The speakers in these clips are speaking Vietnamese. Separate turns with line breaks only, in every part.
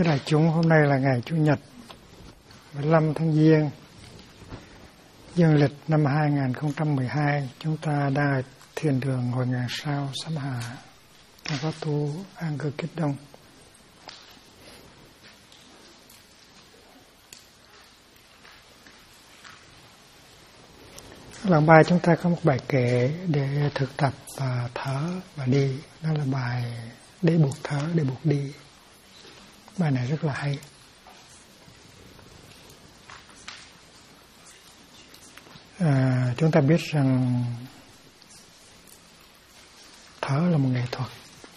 Thưa đại chúng, hôm nay là ngày Chủ nhật 15 tháng Giêng dương lịch năm 2012. Chúng ta đang ở thiền đường Ngồi Ngàn Sao, Sám Hà, đang có tu An Cư Kích Đông. Lần bài chúng ta có một bài kệ để thực tập và thở và đi. Đó là bài để buộc thở, để buộc đi. Bài này rất là hay. Chúng ta biết rằng thở là một nghệ thuật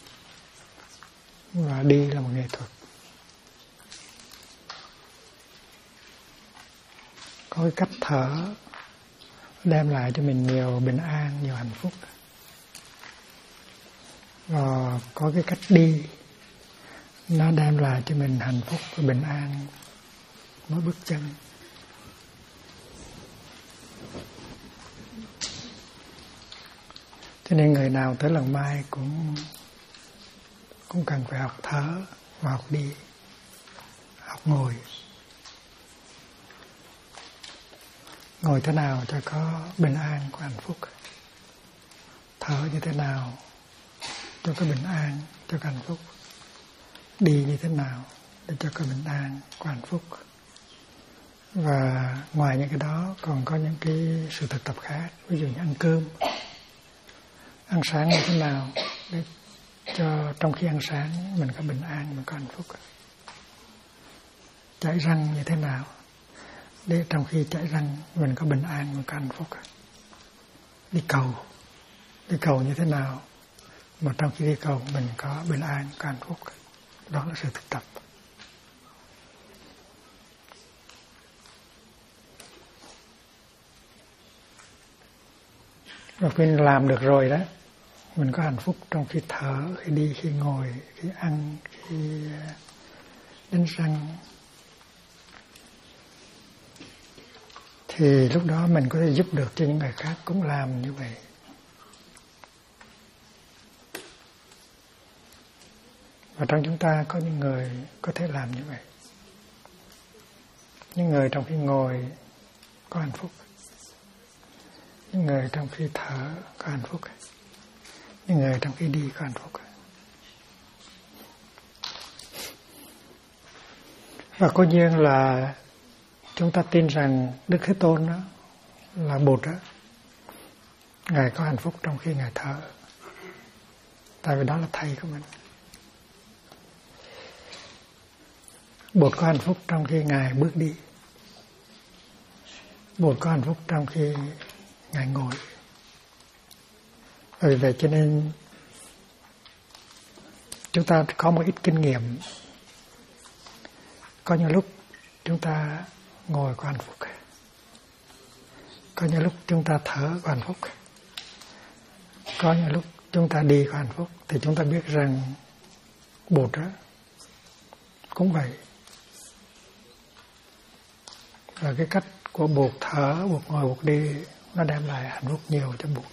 và đi là một nghệ thuật. Có cái cách thở đem lại cho mình nhiều bình an, nhiều hạnh phúc. Và có cái cách đi nó đem lại cho mình hạnh phúc và bình an mỗi bước chân. Cho nên người nào tới lần mai cũng cần phải học thở và học đi, học ngồi. Ngồi thế nào cho có bình an, có hạnh phúc. Thở như thế nào cho có bình an, cho có hạnh phúc. Đi như thế nào để cho có bình an, có hạnh phúc. Và ngoài những cái đó còn có những cái sự thực tập khác. Ví dụ như ăn cơm, ăn sáng như thế nào để cho trong khi ăn sáng mình có bình an, mình có hạnh phúc. Chải răng như thế nào để trong khi chải răng mình có bình an, mình có hạnh phúc. Đi cầu như thế nào mà trong khi đi cầu mình có bình an, có hạnh phúc. Đó là sự thực tập. Và khi làm được rồi đó, mình có hạnh phúc trong khi thở, khi đi, khi ngồi, khi ăn, khi đánh răng. Thì lúc đó mình có thể giúp được cho những người khác cũng làm như vậy. Và trong chúng ta có những người có thể làm như vậy. Những người trong khi ngồi có hạnh phúc. Những người trong khi thở có hạnh phúc. Những người trong khi đi có hạnh phúc. Và cố nhiên là chúng ta tin rằng Đức Thế Tôn đó là Bụt đó. Ngài có hạnh phúc trong khi Ngài thở. Tại vì đó là thầy của mình. Bụt có hạnh phúc trong khi Ngài bước đi. Bụt có hạnh phúc trong khi Ngài ngồi. Vì vậy cho nên chúng ta có một ít kinh nghiệm. Có những lúc chúng ta ngồi có hạnh phúc. Có những lúc chúng ta thở có hạnh phúc. Có những lúc chúng ta đi có hạnh phúc. Thì chúng ta biết rằng Bụt đó cũng vậy. Và cái cách của Bụt thở, Bụt ngồi, Bụt đi nó đem lại hạnh phúc nhiều cho Bụt.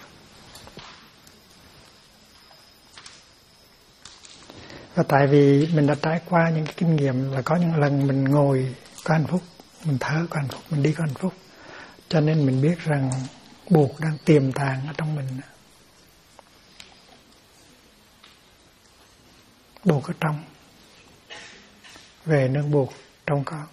Và tại vì mình đã trải qua những cái kinh nghiệm là có những lần mình ngồi có hạnh phúc, mình thở có hạnh phúc, mình đi có hạnh phúc. Cho nên mình biết rằng Bụt đang tiềm tàng ở trong mình. Bụt ở trong. Về nương Bụt trong con.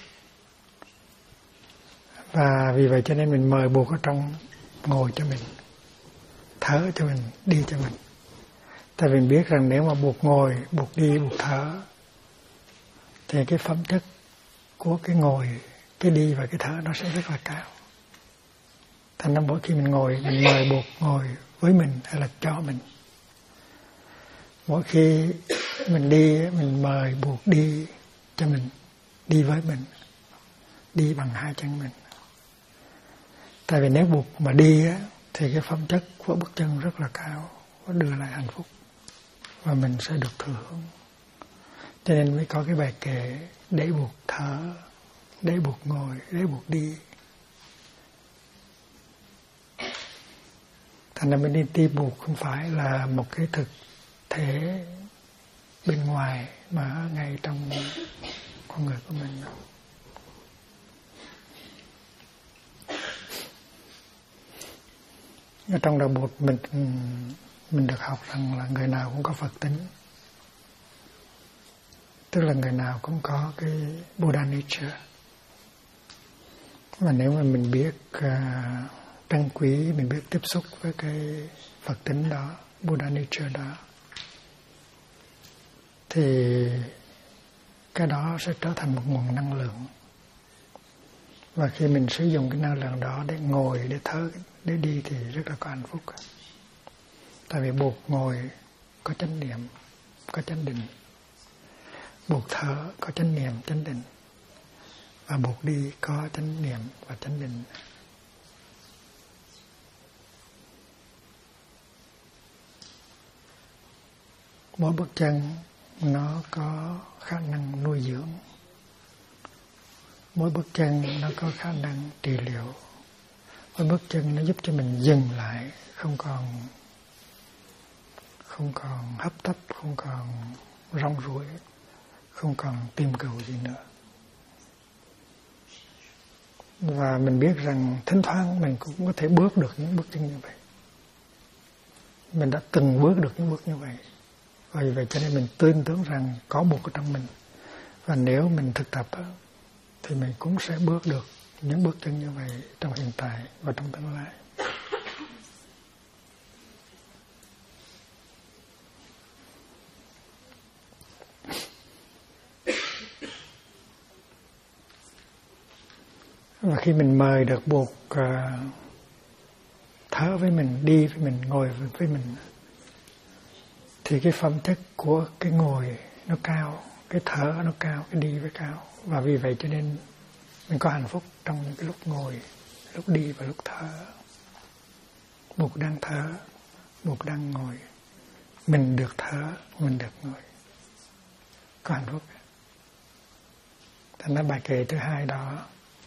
Và vì vậy cho nên mình mời Bụt ở trong ngồi cho mình, thở cho mình, đi cho mình. Tại vì mình biết rằng nếu mà Bụt ngồi, Bụt đi, Bụt thở thì cái phẩm chất của cái ngồi, cái đi và cái thở nó sẽ rất là cao. Thành ra mỗi khi mình ngồi, mình mời Bụt ngồi với mình hay là cho mình. Mỗi khi mình đi, mình mời Bụt đi cho mình, đi với mình, đi bằng hai chân mình. Tại vì nếu Bụt mà đi á, thì cái phẩm chất của bước chân rất là cao, nó đưa lại hạnh phúc và mình sẽ được thừa hưởng. Cho nên mới có cái bài kệ để Bụt thở, để Bụt ngồi, để Bụt đi. Thành ra mình đi Bụt không phải là một cái thực thể bên ngoài mà ở ngay trong con người của mình. Ở trong đạo Bụt mình được học rằng là người nào cũng có Phật tính, tức là người nào cũng có cái Buddha nature. Và nếu mà mình biết trân quý, mình biết tiếp xúc với cái Phật tính đó, Buddha nature đó, thì cái đó sẽ trở thành một nguồn năng lượng. Và khi mình sử dụng cái năng lượng đó để ngồi, để thở, để đi thì rất là có hạnh phúc. Tại vì Bụt ngồi có chánh niệm, có chánh định. Bụt thở có chánh niệm, chánh định. Và Bụt đi có chánh niệm và chánh định. Mỗi bước chân nó có khả năng nuôi dưỡng. Mỗi bước chân nó có khả năng trị liệu. Mỗi bước chân nó giúp cho mình dừng lại, không còn hấp tấp, không còn rong ruổi, không còn tìm cầu gì nữa. Và mình biết rằng thỉnh thoảng mình cũng có thể bước được những bước chân như vậy. Mình đã từng bước được những bước như vậy. Vì vậy cho nên mình tin tưởng rằng có Bụt ở trong mình. Và nếu mình thực tập thì mình cũng sẽ bước được những bước chân như vậy trong hiện tại và trong tương lai. Và khi mình mời được Bụt thở với mình, đi với mình, ngồi với mình, thì cái phẩm chất của cái ngồi nó cao, cái thở nó cao, cái đi với cao. Và vì vậy cho nên mình có hạnh phúc trong cái lúc ngồi, lúc đi và lúc thở. Bụt đang thở, Bụt đang ngồi, mình được thở, mình được ngồi, có hạnh phúc. Thành ra bài kệ thứ hai đó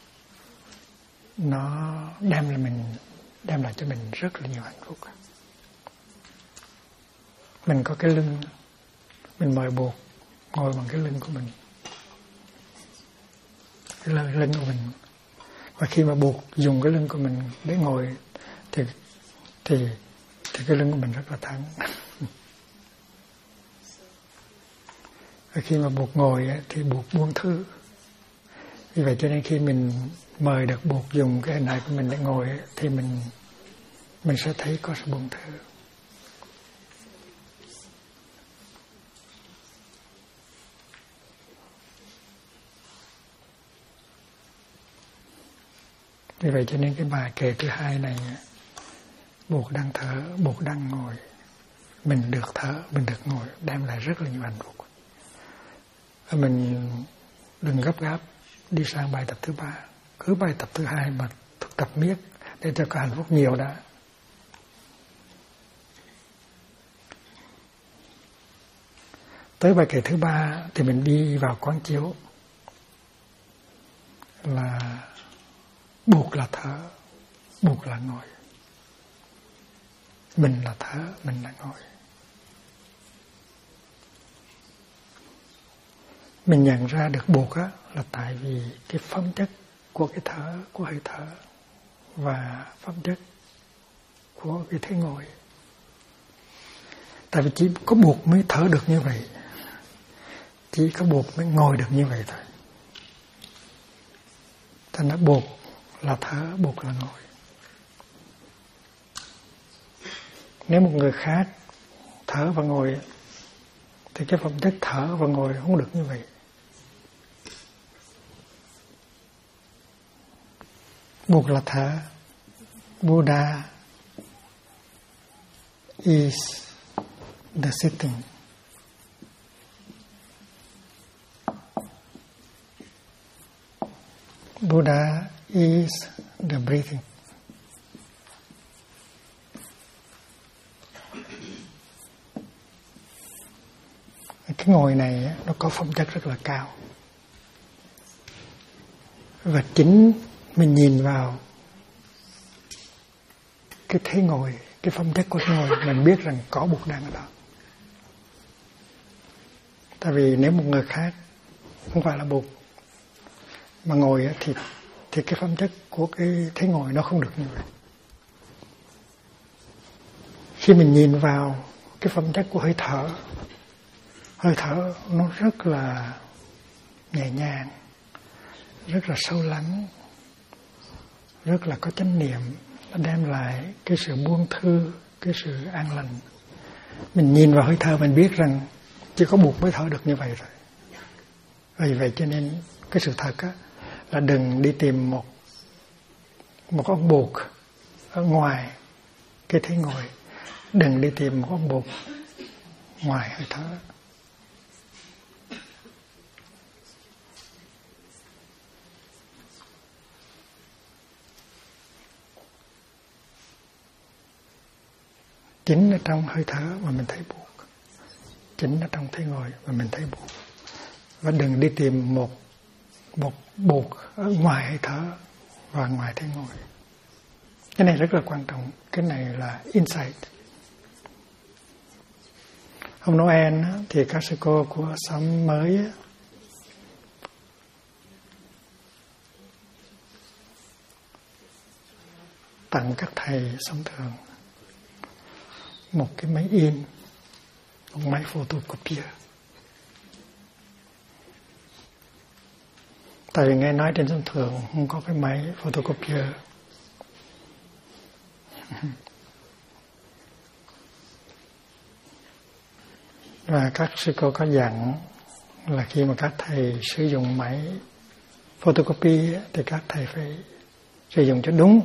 nó đem lại cho mình rất là nhiều hạnh phúc. Mình có cái lưng, mình mời Bụt ngồi bằng cái lưng của mình, cái lưng của mình. Và khi mà Bụt dùng cái lưng của mình để ngồi thì cái lưng của mình rất là thẳng. Và khi mà Bụt ngồi thì Bụt buông thư. Vì vậy cho nên khi mình mời được Bụt dùng cái hình hài của mình để ngồi thì mình sẽ thấy có sự buông thư. Vì vậy cho nên cái bài kệ thứ hai này, Bụt đang thở, Bụt đang ngồi, mình được thở, mình được ngồi, đem lại rất là nhiều hạnh phúc. Và mình đừng gấp gáp đi sang bài tập thứ ba, cứ bài tập thứ hai mà thực tập miết để cho có hạnh phúc nhiều đã. Tới bài kệ thứ ba thì mình đi vào quán chiếu là Bụt là thở, Bụt là ngồi. Mình là thở, mình là ngồi. Mình nhận ra được Bụt là tại vì cái phẩm chất của cái thở, của hơi thở và phẩm chất của cái thế ngồi. Tại vì chỉ có Bụt mới thở được như vậy, chỉ có Bụt mới ngồi được như vậy thôi. Thành ra Bụt là thở, Bụt là ngồi. Nếu một người khác thở và ngồi thì cái phẩm chất thở và ngồi không được như vậy. Bụt là thở. Buddha is the sitting. Buddha is the breathing. Cái ngồi này nó có phẩm chất rất là cao. Và chính mình nhìn vào cái thế ngồi, cái phẩm chất của thế ngồi, mình biết rằng có Bụt đang ở đó. Tại vì nếu một người khác không phải là Bụt mà ngồi thì cái phẩm chất của cái thế ngồi nó không được như vậy. Khi mình nhìn vào cái phẩm chất của hơi thở nó rất là nhẹ nhàng, rất là sâu lắng, rất là có chánh niệm, nó đem lại cái sự buông thư, cái sự an lành. Mình nhìn vào hơi thở mình biết rằng chỉ có Bụt mới thở được như vậy rồi. Vì vậy cho nên cái sự thật á, là đừng đi tìm một ông Bụt ở ngoài cái thế ngồi, đừng đi tìm một ông Bụt ngoài hơi thở. Chính ở trong hơi thở mà mình thấy Bụt, chính ở trong thế ngồi mà mình thấy Bụt. Và đừng đi tìm một Bụt ở ngoài hơi thở và ngoài thế ngồi. Cái này rất là quan trọng. Cái này là insight. Hôm Noel thì các sư cô của xóm mới tặng các thầy sống thường một cái máy in, một máy photocopier. Tại vì nghe nói trên sân thượng không có cái máy photocopier. Và các sư cô có dặn là khi mà các thầy sử dụng máy photocopy thì các thầy phải sử dụng cho đúng.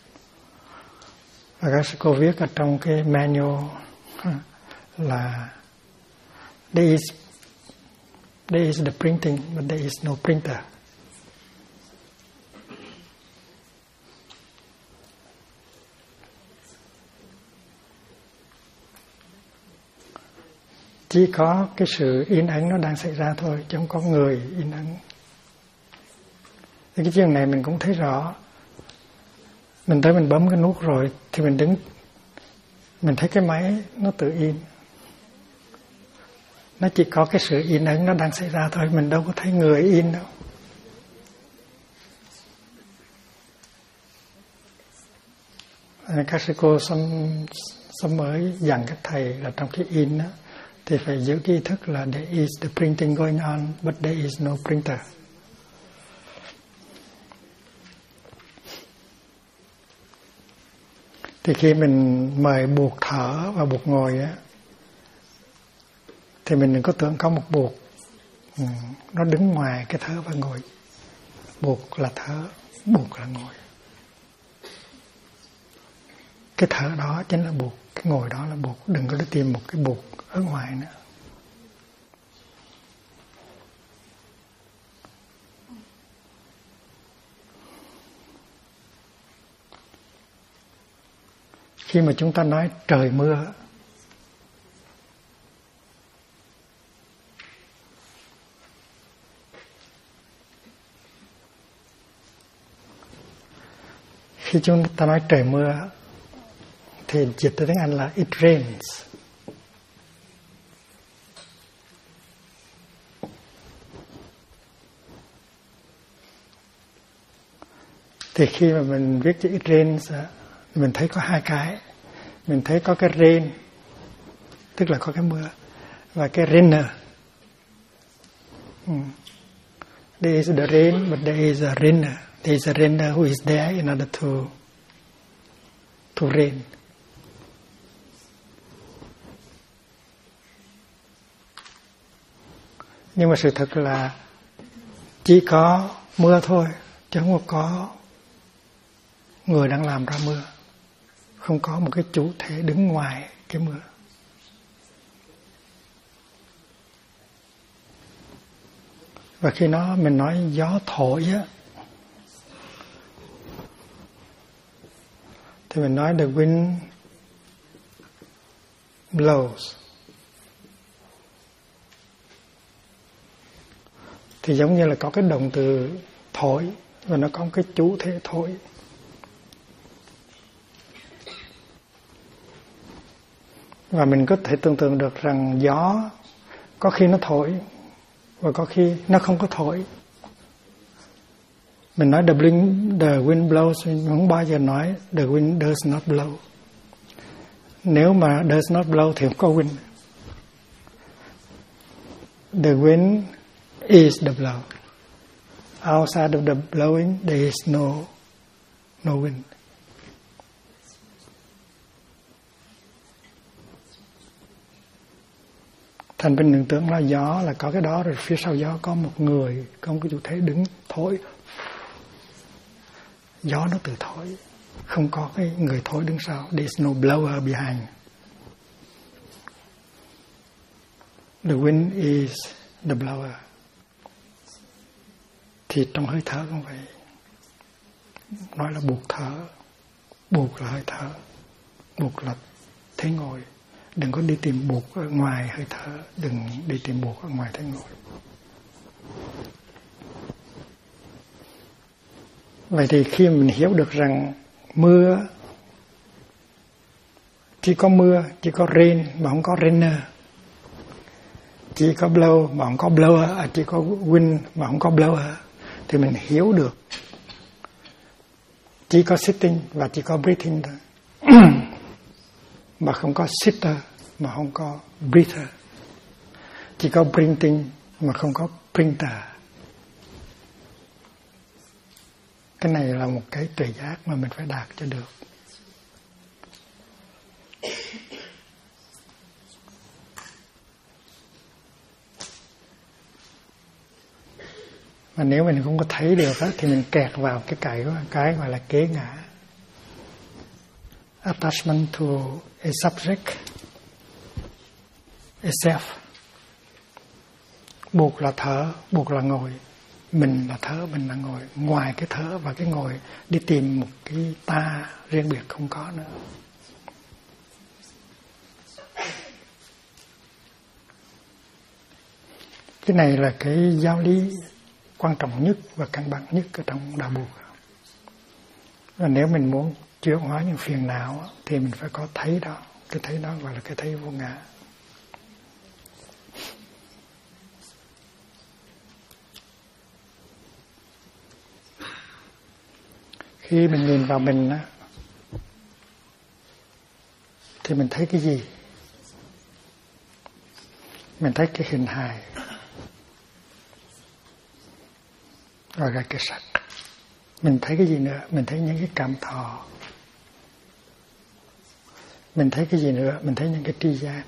Và các sư cô viết ở trong cái manual là there is the printing but there is no printer. Chỉ có cái sự in ấn nó đang xảy ra thôi, chứ không có người in ấn. Thì cái chuyện này mình cũng thấy rõ. Mình tới mình bấm cái nút rồi thì mình đứng, mình thấy cái máy nó tự in. Nó chỉ có cái sự in ấn nó đang xảy ra thôi, mình đâu có thấy người in đâu. Các sư cô xóm mới dặn các thầy là trong cái in đó, thì phải giữ cái ý thức là there is the printing going on but there is no printer. Thì khi mình mời Bụt thở và Bụt ngồi á, thì mình đừng có tưởng có một Bụt nó đứng ngoài cái thở và ngồi. Bụt là thở, Bụt là ngồi. Cái thở đó chính là Bụt, cái ngồi đó là Bụt. Đừng có đi tìm một cái Bụt ở ngoài nữa. Khi mà chúng ta nói trời mưa, khi chúng ta nói trời mưa thì dịch từ tiếng Anh là it rains. Thì khi mà mình viết chữ it rains, mình thấy có hai cái. Mình thấy có cái rain, tức là có cái mưa, và cái rainer. There is the rain, but there is a rainer. There is a rainer who is there in order to rain. Nhưng mà sự thật là chỉ có mưa thôi, chứ không có người đang làm ra mưa. Không có một cái chủ thể đứng ngoài cái mưa. Và khi mình nói gió thổi á, thì mình nói the wind blows. Thì giống như là có cái động từ thổi và nó có một cái chủ thể thổi. Và mình có thể tưởng tượng được rằng gió Có khi nó thổi và có khi nó không có thổi. Mình nói the wind blows, mình không bao giờ nói the wind does not blow. Nếu mà does not blow thì không có wind. The wind is the blow. Outside of the blowing there is no wind. Thành bên tưởng tượng là gió là có cái đó, rồi phía sau gió có một người, có một cái chủ thể đứng thổi. Gió nó tự thổi, không có cái người thổi đứng sau. There's no blower behind. The wind is the blower. Thì trong hơi thở cũng vậy. Nói là buộc thở, buộc là hơi thở, buộc là thế ngồi. Đừng có đi tìm buộc ở ngoài hơi thở, đừng đi tìm buộc ở ngoài thế ngồi. Vậy thì khi mình hiểu được rằng mưa, chỉ có mưa, chỉ có rain mà không có rainer, chỉ có blow mà không có blower, chỉ có wind mà không có blower, thì mình hiểu được chỉ có sitting và chỉ có breathing thôi. Mà không có sitter mà không có breather, chỉ có printing mà không có printer. Cái này là một cái tuệ giác mà mình phải đạt cho được. Mà nếu mình không có thấy được á, thì mình kẹt vào cái gọi là kế ngã. Attachment to a subject, a self. Buộc là thở, buộc là ngồi. Mình là thở, mình là ngồi. Ngoài cái thở và cái ngồi đi tìm một cái ta riêng biệt không có nữa. Cái này là cái giáo lý quan trọng nhất và căn bản nhất ở trong đạo Buddha. Và nếu mình muốn chuyển hóa những phiền não thì mình phải có thấy đó. Cái thấy đó gọi là cái thấy vô ngã. Khi mình nhìn vào mình á, thì mình thấy cái gì? Mình thấy cái hình hài, rồi là cái sắc. Mình thấy cái gì nữa? Mình thấy những cái cảm thọ. Mình thấy cái gì nữa? Mình thấy những cái tri giác.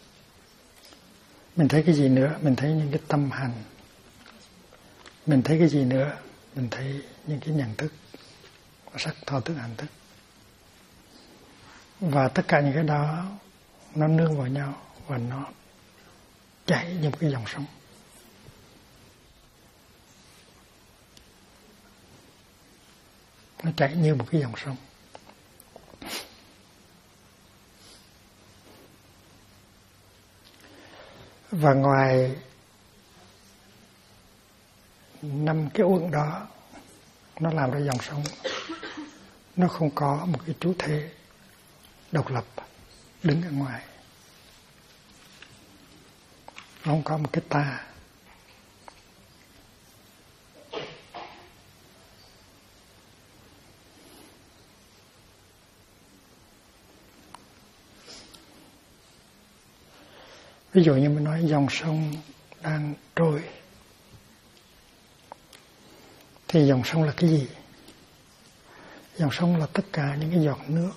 Mình thấy cái gì nữa? Mình thấy những cái tâm hành. Mình thấy cái gì nữa? Mình thấy những cái nhận thức, sắc thọ thức hành thức. Và tất cả những cái đó nó nương vào nhau và nó chảy như một cái dòng sông. Nó chảy như một cái dòng sông. Và ngoài 5 cái uẩn đó nó làm ra dòng sông, nó không có một cái chủ thể độc lập đứng ở ngoài. Nó không có một cái ta. Ví dụ như mình nói dòng sông đang trôi, thì dòng sông là cái gì? Dòng sông là tất cả những cái giọt nước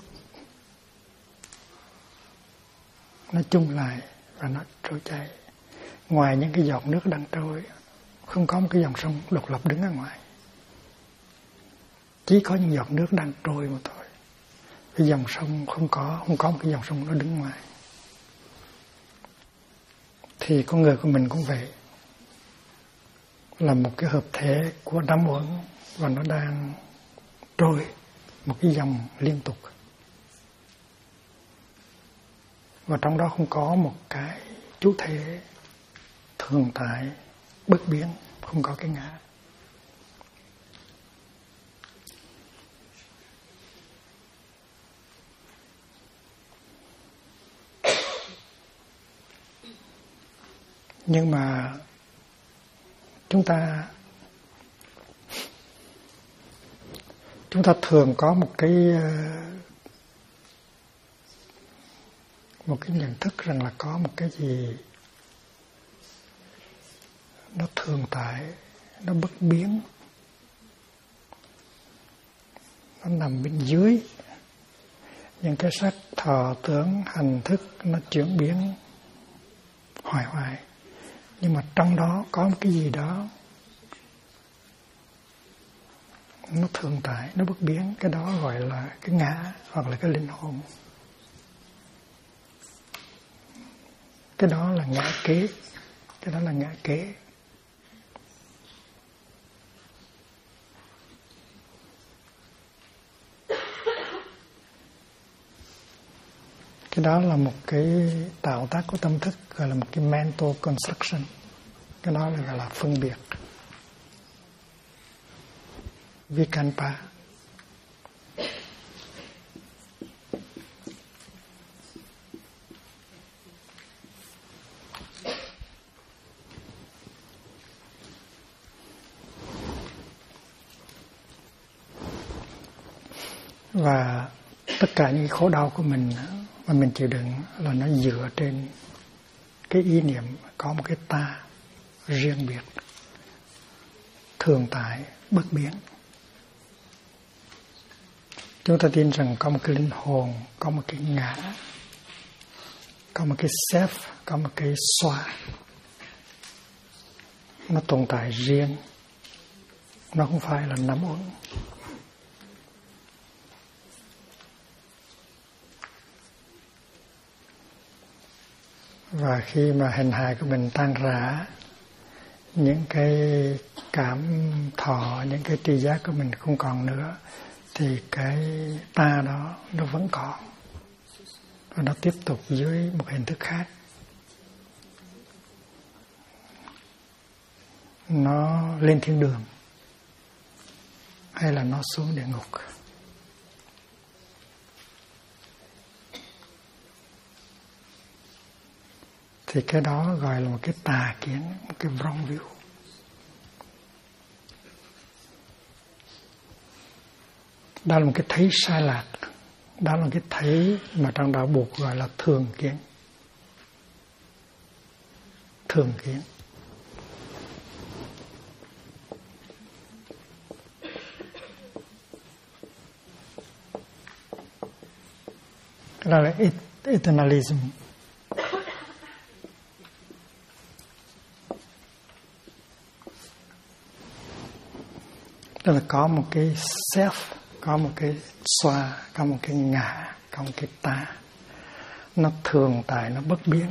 nó chung lại và nó trôi chảy. Ngoài những cái giọt nước đang trôi, không có một cái dòng sông độc lập đứng ở ngoài. Chỉ có những giọt nước đang trôi mà thôi. Cái dòng sông không có một cái dòng sông nó đứng ngoài. Thì con người của mình cũng vậy, là một cái hợp thể của 5 uẩn và nó đang trôi một cái dòng liên tục. Và trong đó không có một cái chủ thể thường tại, bất biến, không có cái ngã. Nhưng mà chúng ta thường có một cái nhận thức rằng là có một cái gì nó thường tại, nó bất biến, nó nằm bên dưới những cái sắc thọ tưởng hành thức, nó chuyển biến hoài hoài. Nhưng mà trong đó có một cái gì đó nó thường tại, nó bất biến. Cái đó gọi là cái ngã hoặc là cái linh hồn. Cái đó là ngã kế. Cái đó là ngã kế. Cái đó là một cái tạo tác của tâm thức, gọi là một cái mental construction. Cái đó là gọi là phân biệt. Vikalpa. Và tất cả những khổ đau của mình mà mình chịu đựng là nó dựa trên cái ý niệm có một cái ta riêng biệt, thường tại, bất biến. Chúng ta tin rằng có một cái linh hồn, có một cái ngã, có một cái self, có một cái xoa. Nó tồn tại riêng. Nó không phải là nắm uẩn. Và khi mà hình hài của mình tan rã, những cái cảm thọ, những cái tri giác của mình không còn nữa, thì cái ta đó nó vẫn còn. Và nó tiếp tục dưới một hình thức khác. Nó lên thiên đường hay là nó xuống địa ngục. Thì cái đó gọi là một cái tà kiến, một cái wrong view. Đó là một cái thấy sai lạc. Đó là một cái thấy mà trong đạo Bụt gọi là thường kiến. Thường kiến. Đó là eternalism. Tức là có một cái self, có một cái xoa, có một cái ngã, có một cái ta. Nó thường tại, nó bất biến.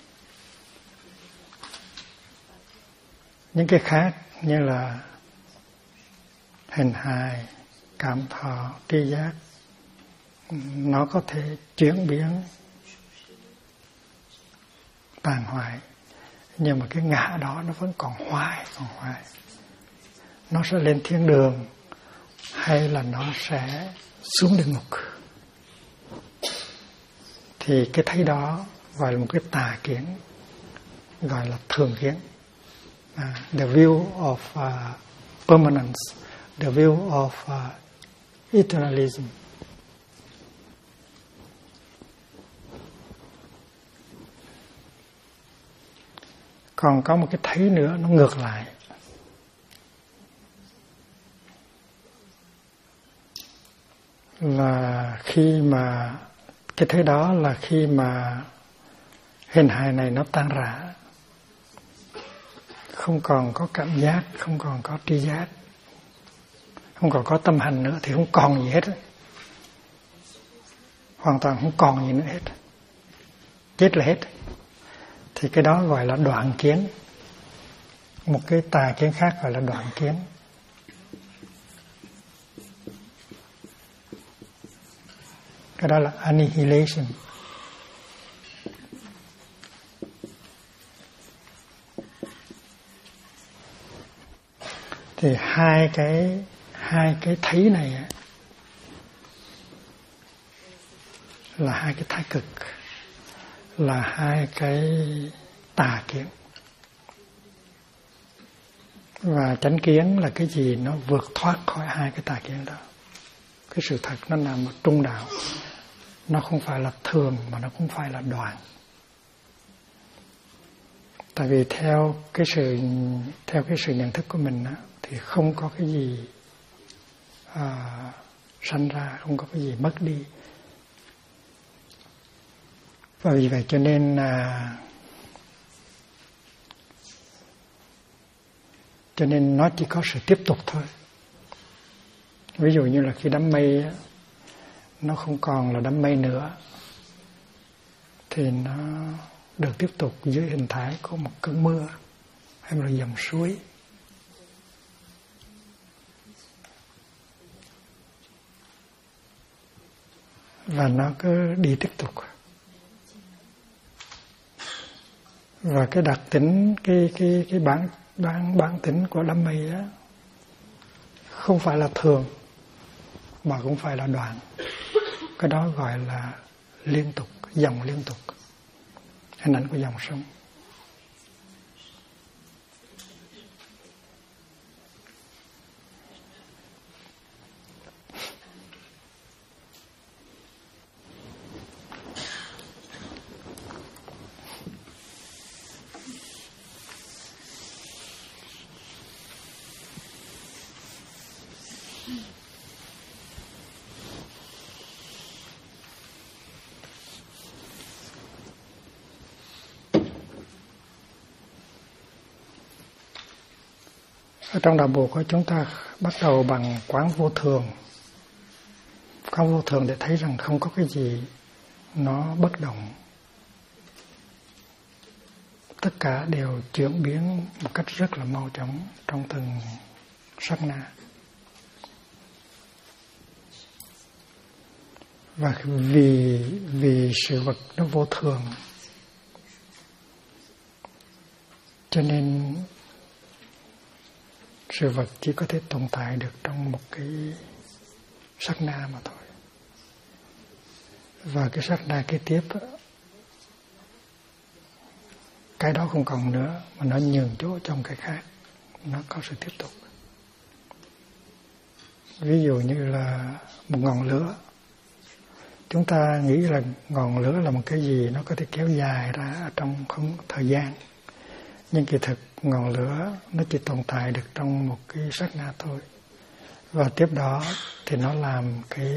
Những cái khác như là hình hài, cảm thọ, tri giác, nó có thể chuyển biến, tàn hoại. Nhưng mà cái ngã đó nó vẫn còn hoài, còn hoài. Nó sẽ lên thiên đường hay là nó sẽ xuống địa ngục. Thì cái thấy đó gọi là một cái tà kiến, gọi là thường kiến. The view of permanence, the view of eternalism. Còn có một cái thấy nữa nó ngược lại. Là khi mà cái thấy đó là khi mà hình hài này nó tan rã, không còn có cảm giác, không còn có tri giác, không còn có tâm hành nữa, thì không còn gì hết, hoàn toàn không còn gì nữa hết, chết là hết. Thì cái đó gọi là đoạn kiến. Một cái tà kiến khác gọi là đoạn kiến. Cái đó là annihilation. Thì hai cái thấy này là hai cái thái cực, là hai cái tà kiến. Và chánh kiến là cái gì nó vượt thoát khỏi hai cái tà kiến đó. Cái sự thật nó nằm ở trung đạo. Nó không phải là thường mà nó cũng phải là đoạn. Tại vì theo cái sự nhận thức của mình á, thì không có cái gì sanh ra, không có cái gì mất đi. Và vì vậy cho nên nó chỉ có sự tiếp tục thôi. Ví dụ như là khi đám mây nó không còn là đám mây nữa thì nó được tiếp tục dưới hình thái của một cơn mưa hay một dòng suối. Và nó cứ đi tiếp tục. Và cái đặc tính, cái bản tính của đám mây á, không phải là thường mà cũng phải là đoạn. Cái đó gọi là liên tục, dòng liên tục, hình ảnh của dòng sông. Ở trong đạo Bụt của chúng ta bắt đầu bằng quán vô thường. Quán vô thường để thấy rằng không có cái gì nó bất động. Tất cả đều chuyển biến một cách rất là mau chóng trong từng sát na. Và vì sự vật nó vô thường, cho nên sự vật chỉ có thể tồn tại được trong một cái sát na mà thôi. Và cái sát na kế tiếp, cái đó không còn nữa mà nó nhường chỗ trong cái khác, nó có sự tiếp tục. Ví dụ như là một ngọn lửa, chúng ta nghĩ là ngọn lửa là một cái gì nó có thể kéo dài ra ở trong không thời gian, nhưng kỳ thực ngọn lửa nó chỉ tồn tại được trong một cái sát na thôi. Và tiếp đó thì nó làm cái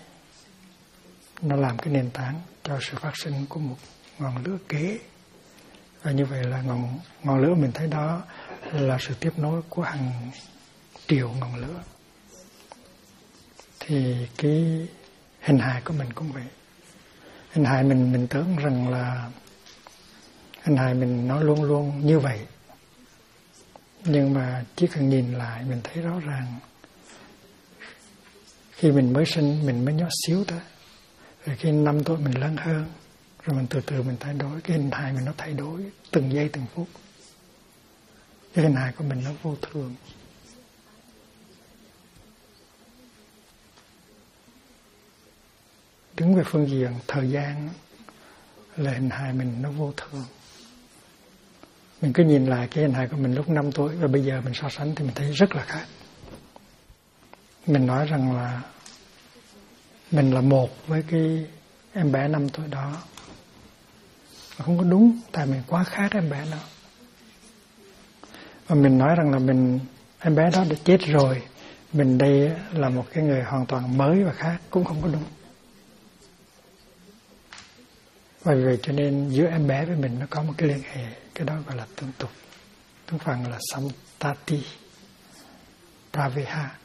nền tảng cho sự phát sinh của một ngọn lửa kế. Và như vậy là ngọn lửa mình thấy đó là sự tiếp nối của hàng triệu ngọn lửa. Thì cái hình hài của mình cũng vậy. Hình hài mình tưởng rằng là hình hài mình nó luôn luôn như vậy. Nhưng mà chỉ cần nhìn lại mình thấy rõ ràng, khi mình mới sinh mình mới nhỏ xíu thôi, rồi khi 5 tuổi mình lớn hơn, rồi mình từ từ mình thay đổi, cái hình hài mình nó thay đổi từng giây từng phút. Cái hình hài của mình nó vô thường. Đứng về phương diện thời gian là hình hài mình nó vô thường. Mình cứ nhìn lại cái hình hài của mình lúc 5 tuổi và bây giờ mình so sánh thì mình thấy rất là khác. Mình nói rằng là mình là một với cái em bé 5 tuổi đó. Không có đúng, tại mình quá khác em bé đó. Và mình nói rằng là em bé đó đã chết rồi, mình đây là một cái người hoàn toàn mới và khác, cũng không có đúng. Và vì vậy cho nên giữa em bé với mình nó có một cái liên hệ, cái đó gọi là tương tục. Tiếng Phạn gọi là samtati, praveha.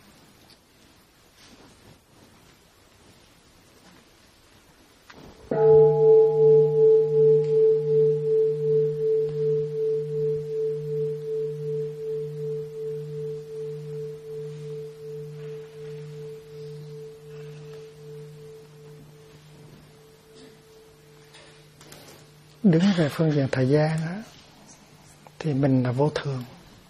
Đứng về phương diện thời gian á, thì mình là vô thường.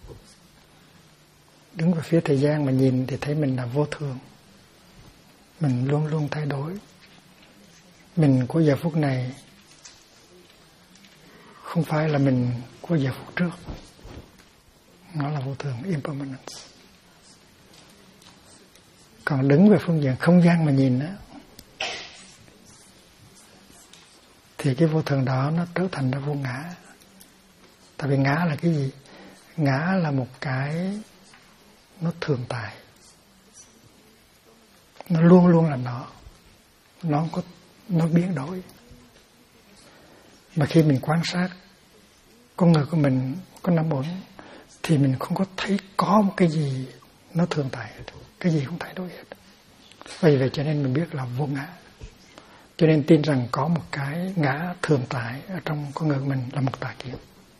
Đứng về phía thời gian mà nhìn thì thấy mình là vô thường. Mình luôn luôn thay đổi. Mình của giờ phút này không phải là mình của giờ phút trước. nó là vô thường, impermanence. Còn đứng về phương diện không gian mà nhìn á, thì cái vô thường đó nó trở thành ra vô ngã. Tại vì ngã là cái gì? Ngã là một cái nó thường tại, nó luôn luôn là nó không có, nó biến đổi. Mà khi mình quan sát con người của mình có 5 bốn thì mình không có thấy có một cái gì nó thường tại hết, cái gì không thay đổi hết. Vì vậy cho nên mình biết là vô ngã. Cho nên tin rằng có một cái ngã thường tại ở trong con người của mình là một tà kiến.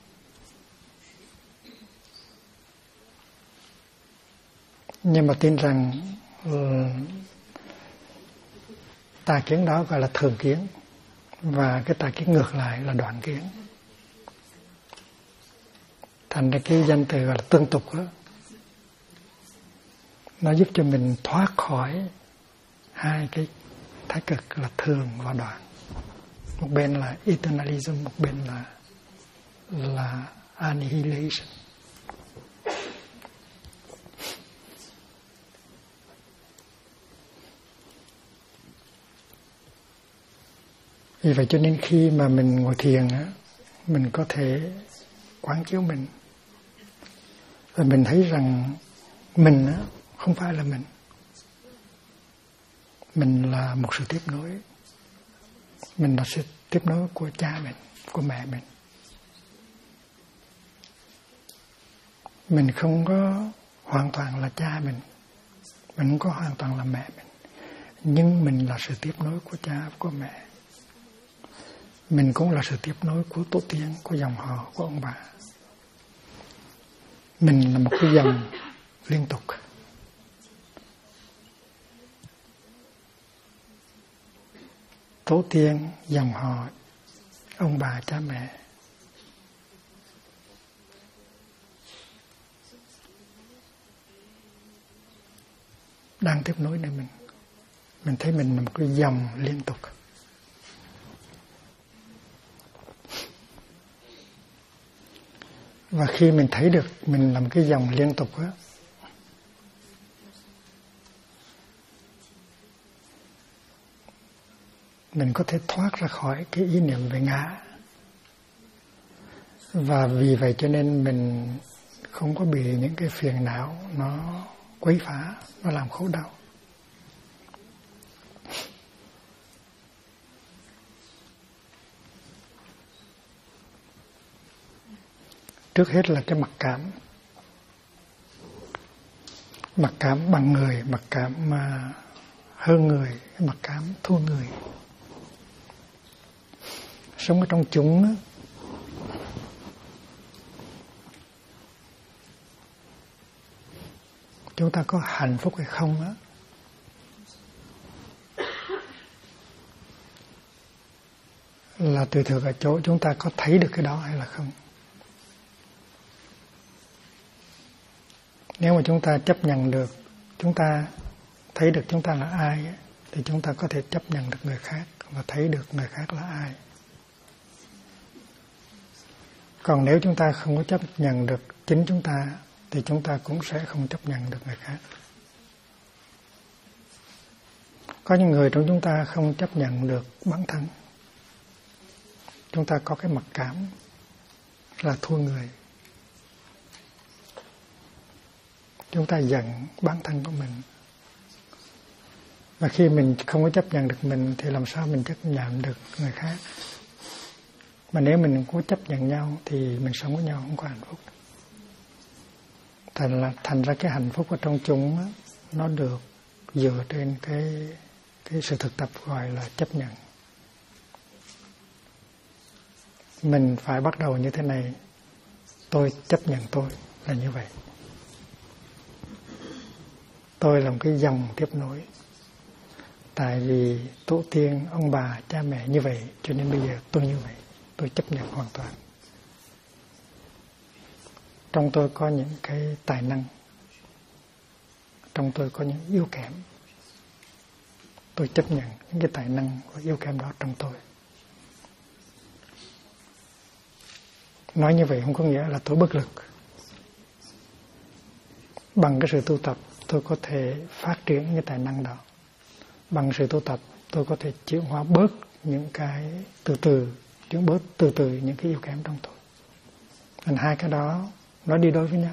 Nhưng mà tin rằng tà kiến đó gọi là thường kiến, và cái tà kiến ngược lại là đoạn kiến. Thành ra cái danh từ gọi là tương tục đó, nó giúp cho mình thoát khỏi hai cái thái cực là thường và đoạn. Một bên là eternalism, một bên là annihilation. Vì vậy cho nên khi mà mình ngồi thiền á, mình có thể quán chiếu mình, và mình thấy rằng mình á không phải là mình là một sự tiếp nối. Mình là sự tiếp nối của cha mình, của mẹ mình. Mình không có hoàn toàn là cha mình không có hoàn toàn là mẹ mình, nhưng mình là sự tiếp nối của cha, của mẹ. Mình cũng là sự tiếp nối của tổ tiên, của dòng họ, của ông bà. Mình là một cái dòng liên tục. Tổ tiên, dòng họ, ông bà, cha mẹ. Đang tiếp nối nơi mình. Mình thấy mình là một cái dòng liên tục. Và khi mình thấy được mình là một cái dòng liên tục á, mình có thể thoát ra khỏi cái ý niệm về ngã. Và vì vậy cho nên mình không có bị những cái phiền não nó quấy phá, nó làm khổ đau. Trước hết là cái mặc cảm. Mặc cảm bằng người, mặc cảm mà hơn người, mặc cảm thua người. Sống ở trong chúng á, chúng ta có hạnh phúc hay không á, là tùy thuộc ở chỗ chúng ta có thấy được cái đó hay là không. Nếu mà chúng ta chấp nhận được, chúng ta thấy được chúng ta là ai ấy, thì chúng ta có thể chấp nhận được người khác và thấy được người khác là ai. Còn nếu chúng ta không có chấp nhận được chính chúng ta thì chúng ta cũng sẽ không chấp nhận được người khác. Có những người trong chúng ta không chấp nhận được bản thân. Chúng ta có cái mặc cảm là thua người. Chúng ta giận bản thân của mình. Và khi mình không có chấp nhận được mình thì làm sao mình chấp nhận được người khác. Mà nếu mình không có chấp nhận nhau thì mình sống với nhau không có hạnh phúc. Thành ra cái hạnh phúc ở trong chúng á, nó được dựa trên cái sự thực tập gọi là chấp nhận. Mình phải bắt đầu như thế này. Tôi chấp nhận tôi là như vậy. Tôi là một cái dòng tiếp nối. Tại vì tổ tiên, ông bà, cha mẹ như vậy, cho nên bây giờ tôi như vậy. Tôi chấp nhận hoàn toàn. Trong tôi có những cái tài năng. Trong tôi có những yếu kém. Tôi chấp nhận những cái tài năng và yếu kém đó trong tôi. Nói như vậy không có nghĩa là tôi bất lực. bằng cái sự tu tập tôi có thể phát triển cái tài năng đó. Bằng sự tu tập tôi có thể chuyển hóa bớt những cái chuyển bớt từ từ những cái yếu kém trong tôi. Nên hai cái đó nó đi đôi với nhau.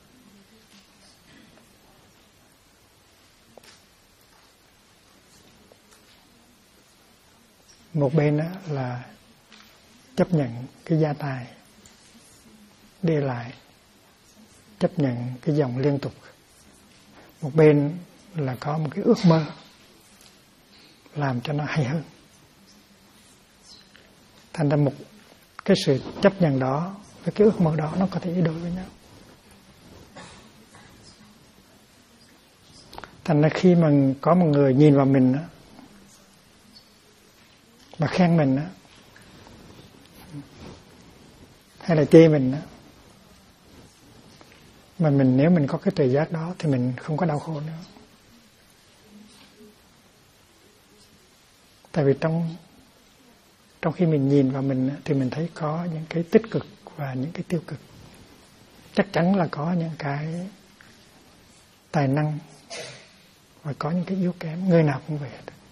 Một bên đó là chấp nhận cái gia tài đi lại, chấp nhận cái dòng liên tục. Một bên là có một cái ước mơ làm cho nó hay hơn. Thành ra một cái sự chấp nhận đó với cái ước mơ đó nó có thể đi đôi với nhau. Thành ra khi mà có một người nhìn vào mình mà khen mình hay là chê mình mà nếu mình có cái tuệ giác đó thì mình không có đau khổ nữa. Tại vì trong khi mình nhìn vào mình thì mình thấy có những cái tích cực và những cái tiêu cực. Chắc chắn là có những cái tài năng và có những cái yếu kém, người nào cũng vậy.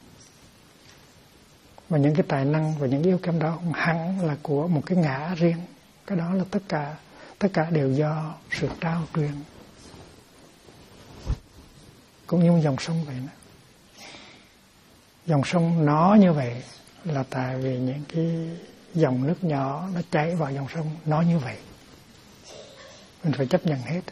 Và những cái tài năng và những yếu kém đó không hẳn là của một cái ngã riêng. Cái đó là tất cả đều do sự trao truyền. Cũng như một dòng sông vậy đó. Dòng sông nó như vậy là tại vì những cái dòng nước nhỏ nó chảy vào dòng sông nó như vậy. Mình phải chấp nhận hết.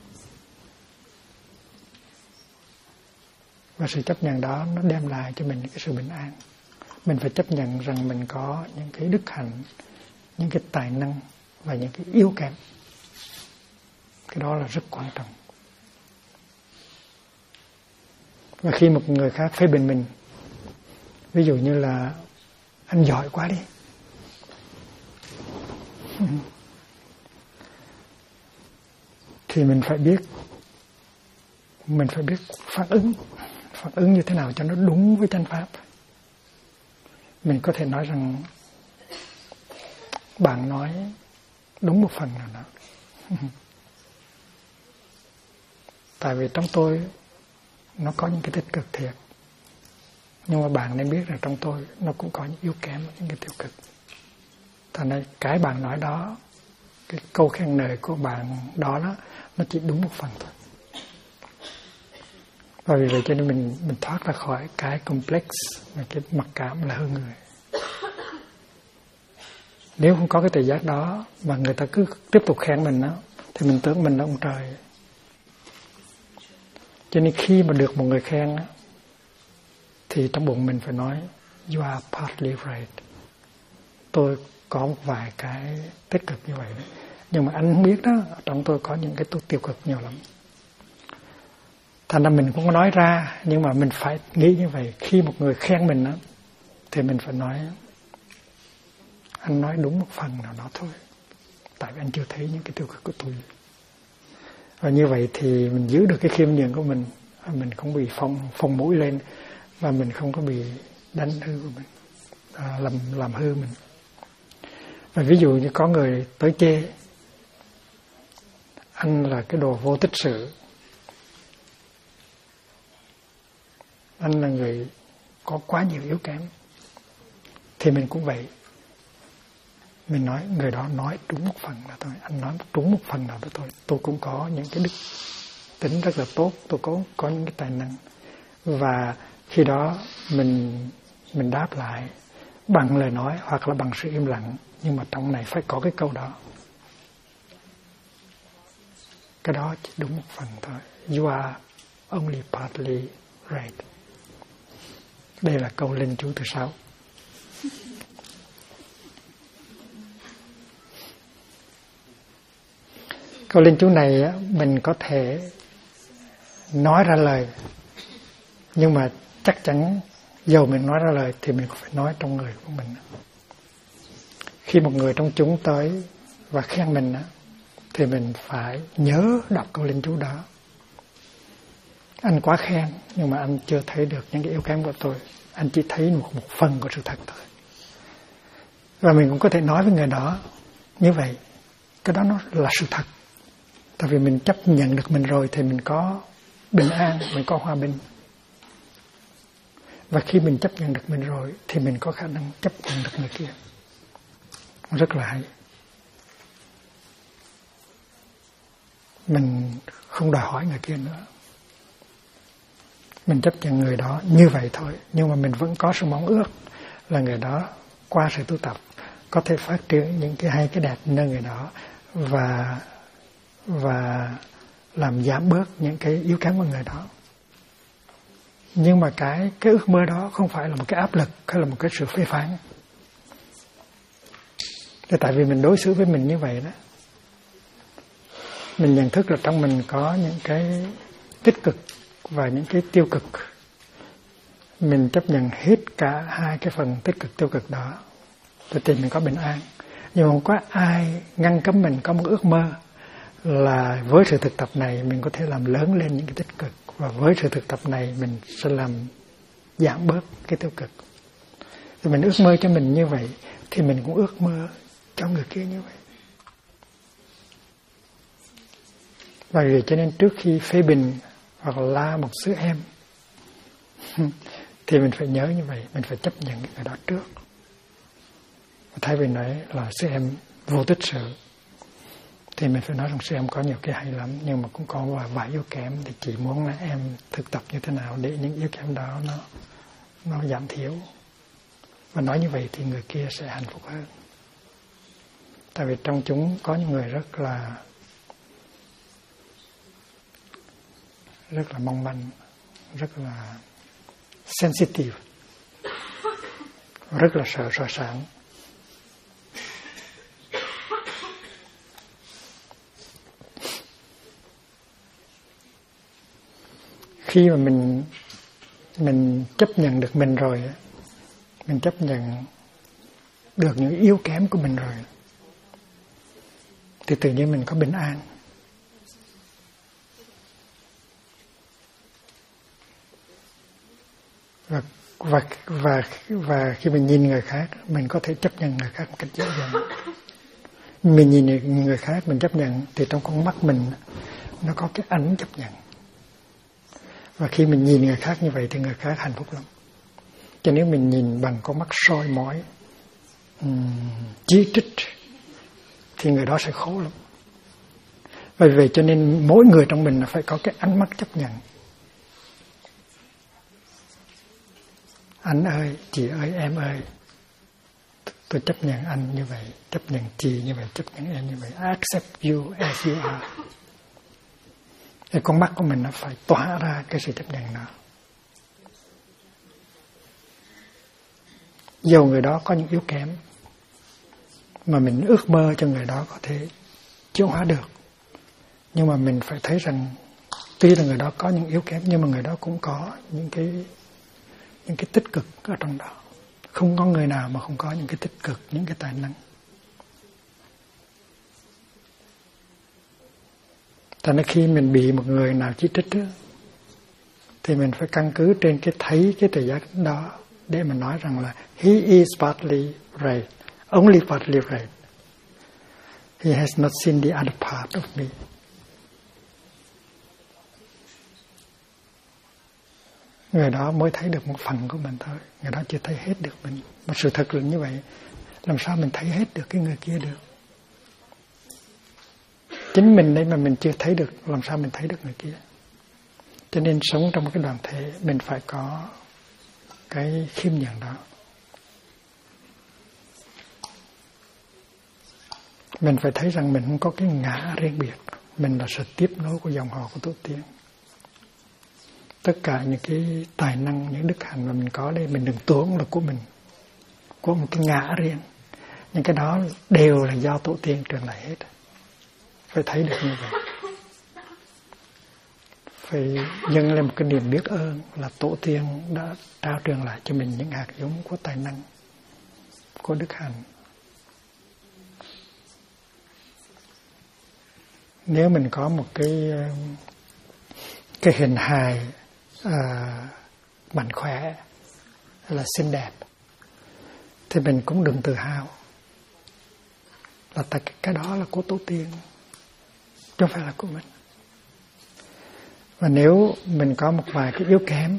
Và sự chấp nhận đó nó đem lại cho mình cái sự bình an. Mình phải chấp nhận rằng mình có những cái đức hạnh, những cái tài năng và những cái yếu kém. Cái đó là rất quan trọng. Và khi một người khác phê bình mình, ví dụ như là anh giỏi quá đi, thì mình phải biết phản ứng như thế nào cho nó đúng với chánh pháp. Mình có thể nói rằng bạn nói đúng một phần nào đó. Tại vì trong tôi nó có những cái tích cực thiệt. Nhưng mà bạn nên biết rằng trong tôi nó cũng có những yếu kém, những cái tiêu cực. Thành ra cái bạn nói đó, cái câu khen ngợi của bạn đó nó chỉ đúng một phần thôi. Và vì vậy cho nên mình thoát ra khỏi cái complex, cái mặc cảm là hơn người. Nếu không có cái tự giác đó và người ta cứ tiếp tục khen mình thì mình tưởng mình là ông trời. Cho nên khi mà được một người khen thì trong bụng mình phải nói you are partly right. Tôi có một vài cái tích cực như vậy đấy. Nhưng mà anh không biết đó, trong tôi có những cái tiêu cực nhiều lắm. Thành ra mình cũng có nói ra, nhưng mà mình phải nghĩ như vậy. Khi một người khen mình thì mình phải nói anh nói đúng một phần nào đó thôi. Tại vì anh chưa thấy những cái tiêu cực của tôi. Và như vậy thì mình giữ được cái khiêm nhường của mình không bị phồng mũi lên và mình không có bị đánh hư của mình, làm hư mình. Và ví dụ như có người tới chê anh là cái đồ vô tích sự, anh là người có quá nhiều yếu kém, thì mình cũng vậy. Mình nói người đó nói đúng một phần là thôi, anh nói đúng một phần nào đó thôi. Tôi cũng có những cái đức tính rất là tốt, tôi có những cái tài năng. Và khi đó mình đáp lại bằng lời nói hoặc là bằng sự im lặng, nhưng mà trong này phải có cái câu đó. Cái đó chỉ đúng một phần thôi. You are only partly right. Đây là câu linh chú thứ 6. Câu linh chú này mình có thể nói ra lời, nhưng mà chắc chắn dầu mình nói ra lời thì mình cũng phải nói trong người của mình. Khi một người trong chúng tới và khen mình thì mình phải nhớ đọc câu linh chú đó. Anh quá khen, nhưng mà anh chưa thấy được những cái yếu kém của tôi. Anh chỉ thấy một phần của sự thật thôi. Và mình cũng có thể nói với người đó như vậy. Cái đó nó là sự thật. Tại vì mình chấp nhận được mình rồi thì mình có bình an, mình có hòa bình. Và khi mình chấp nhận được mình rồi thì mình có khả năng chấp nhận được người kia. Rất là hay. Mình không đòi hỏi người kia nữa. Mình chấp nhận người đó như vậy thôi. Nhưng mà mình vẫn có sự mong ước là người đó qua sự tu tập có thể phát triển những cái hay, cái đẹp nơi người đó, và làm giảm bớt những cái yếu kém của người đó. Nhưng mà cái ước mơ đó không phải là một cái áp lực hay là một cái sự phê phán. Thì tại vì mình đối xử với mình như vậy đó, mình nhận thức là trong mình có những cái tích cực và những cái tiêu cực. Mình chấp nhận hết cả hai cái phần tích cực tiêu cực đó thì mình có bình an. Nhưng không có ai ngăn cấm mình có một ước mơ là với sự thực tập này mình có thể làm lớn lên những cái tích cực, và với sự thực tập này mình sẽ làm giảm bớt cái tiêu cực. Thì mình ước mơ cho mình như vậy thì mình cũng ước mơ cho người kia như vậy. Và vì cho nên trước khi phê bình hoặc là la một sư em thì mình phải nhớ như vậy, mình phải chấp nhận cái người đó trước. Thay vì nói là sư em vô tích sự thì mình phải nói rằng sư em có nhiều cái hay lắm, nhưng mà cũng có vài yếu kém, thì chỉ muốn là em thực tập như thế nào để những yếu kém đó nó giảm thiểu. Và nói như vậy thì người kia sẽ hạnh phúc hơn. Tại vì trong chúng có những người rất là mong manh, rất là sensitive, rất là sợ so sánh. Khi mà mình chấp nhận được mình rồi, mình chấp nhận được những yếu kém của mình rồi, thì tự nhiên mình có bình an. Và khi mình nhìn người khác, mình có thể chấp nhận người khác một cách dễ dàng. Mình nhìn người khác, mình chấp nhận, thì trong con mắt mình nó có cái ánh chấp nhận. Và khi mình nhìn người khác như vậy thì người khác hạnh phúc lắm. Cho nếu mình nhìn bằng con mắt soi mói, chỉ trích, thì người đó sẽ khổ lắm. Bởi vậy cho nên mỗi người trong mình là phải có cái ánh mắt chấp nhận. Anh ơi, chị ơi, em ơi, tôi chấp nhận anh như vậy, chấp nhận chị như vậy, chấp nhận em như vậy. I accept you as you are. Thì con mắt của mình nó phải tỏa ra cái sự chấp nhận đó. Dầu người đó có những yếu kém mà mình ước mơ cho người đó có thể chuyển hóa được, nhưng mà mình phải thấy rằng tuy là người đó có những yếu kém, nhưng mà người đó cũng có những cái tích cực ở trong đó. Không có người nào mà không có những cái tích cực, những cái tài năng. Thành ra khi mình bị một người nào chỉ trích đó, thì mình phải căn cứ trên cái thấy cái tự giác đó để mà nói rằng là he is partly right, only partly right. He has not seen the other part of me. Người đó mới thấy được một phần của mình thôi, người đó chưa thấy hết được mình. Mà sự thật là như vậy, làm sao mình thấy hết được cái người kia được? Chính mình đây mà mình chưa thấy được, làm sao mình thấy được người kia? Cho nên sống trong một cái đoàn thể, mình phải có cái khiêm nhường đó. Mình phải thấy rằng mình không có cái ngã riêng biệt, mình là sự tiếp nối của dòng họ của tổ tiên. Tất cả những cái tài năng, những đức hạnh mà mình có đây, mình đừng tưởng là của mình, của một cái ngã riêng. Những cái đó đều là do tổ tiên truyền lại hết. Phải thấy được như vậy. Phải dâng lên một cái niềm biết ơn là tổ tiên đã trao truyền lại cho mình những hạt giống của tài năng, của đức hạnh. Nếu mình có một cái hình hài mạnh khỏe hay là xinh đẹp, thì mình cũng đừng tự hào là tại cái đó là của tổ tiên. không phải là của mình. Và nếu mình có một vài cái yếu kém,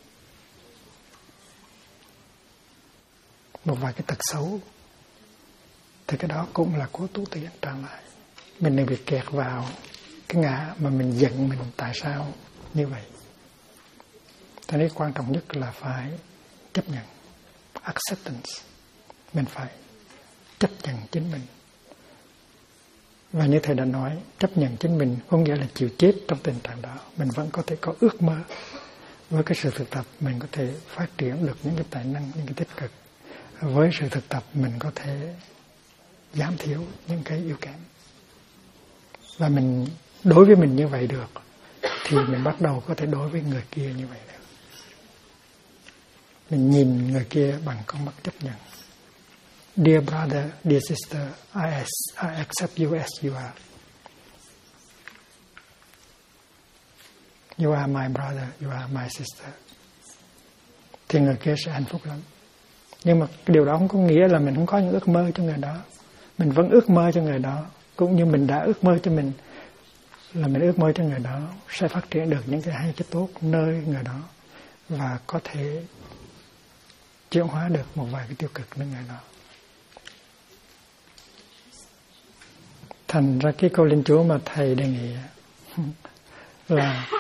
một vài cái tật xấu, thì cái đó cũng là của tu tiến trả lại. Mình đừng bị kẹt vào cái ngã mà mình giận mình tại sao như vậy. Cho nên quan trọng nhất là phải chấp nhận, acceptance. Mình phải chấp nhận chính mình. Và như thầy đã nói, chấp nhận chính mình không nghĩa là chịu chết trong tình trạng đó. Mình vẫn có thể có ước mơ. Với cái sự thực tập mình có thể phát triển được những cái tài năng, những cái tích cực. Với sự thực tập mình có thể giảm thiểu những cái yếu kém. Và mình đối với mình như vậy được, thì mình bắt đầu có thể đối với người kia như vậy được. Mình nhìn người kia bằng con mắt chấp nhận. Dear brother, dear sister, I accept you as you are. You are my brother, you are my sister. Thì người kia sẽ hạnh phúc lắm. Nhưng mà cái điều đó không có nghĩa là mình không có những ước mơ cho người đó. Mình vẫn ước mơ cho người đó. Cũng như mình đã ước mơ cho mình, là mình ước mơ cho người đó sẽ phát triển được những cái hay, cái tốt nơi người đó. Và có thể chuyển hóa được một vài cái tiêu cực nơi người đó. Thành ra cái câu linh Chúa mà thầy đề nghị là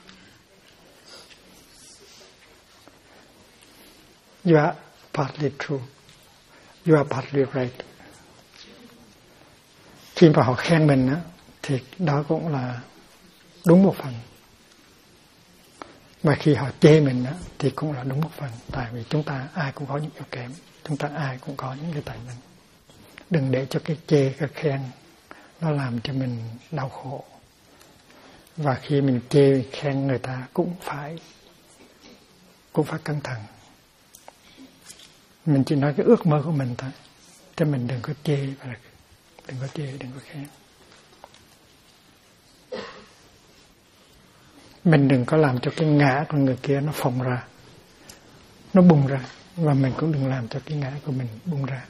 you are partly true, you are partly right. Khi mà họ khen mình á, thì đó cũng là đúng một phần. Và khi họ chê mình á, thì cũng là đúng một phần. Tại vì chúng ta ai cũng có những yếu kém, chúng ta ai cũng có những cái tài năng. Đừng để cho cái chê, cái khen nó làm cho mình đau khổ. Và khi mình chê khen người ta cũng phải cẩn thận. Mình chỉ nói cái ước mơ của mình thôi, cho mình đừng có chê và đừng có khen. Mình đừng có làm cho cái ngã của người kia nó phồng ra, nó bung ra, và mình cũng đừng làm cho cái ngã của mình bung ra.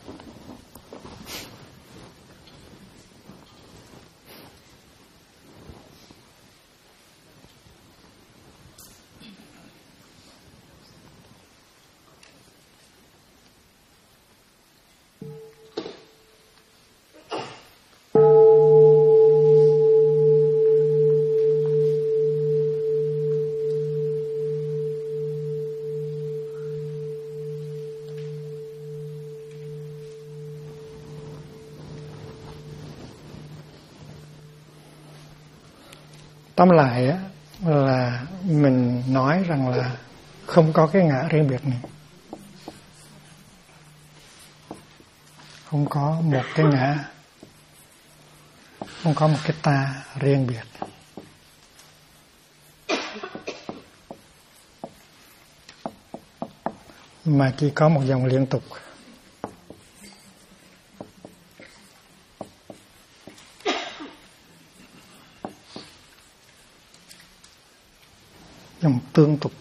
Tóm lại á, là mình nói rằng là không có cái ngã riêng biệt này. Không có một cái ngã, không có một cái ta riêng biệt. Mà chỉ có một dòng liên tục. Dòng tương tục.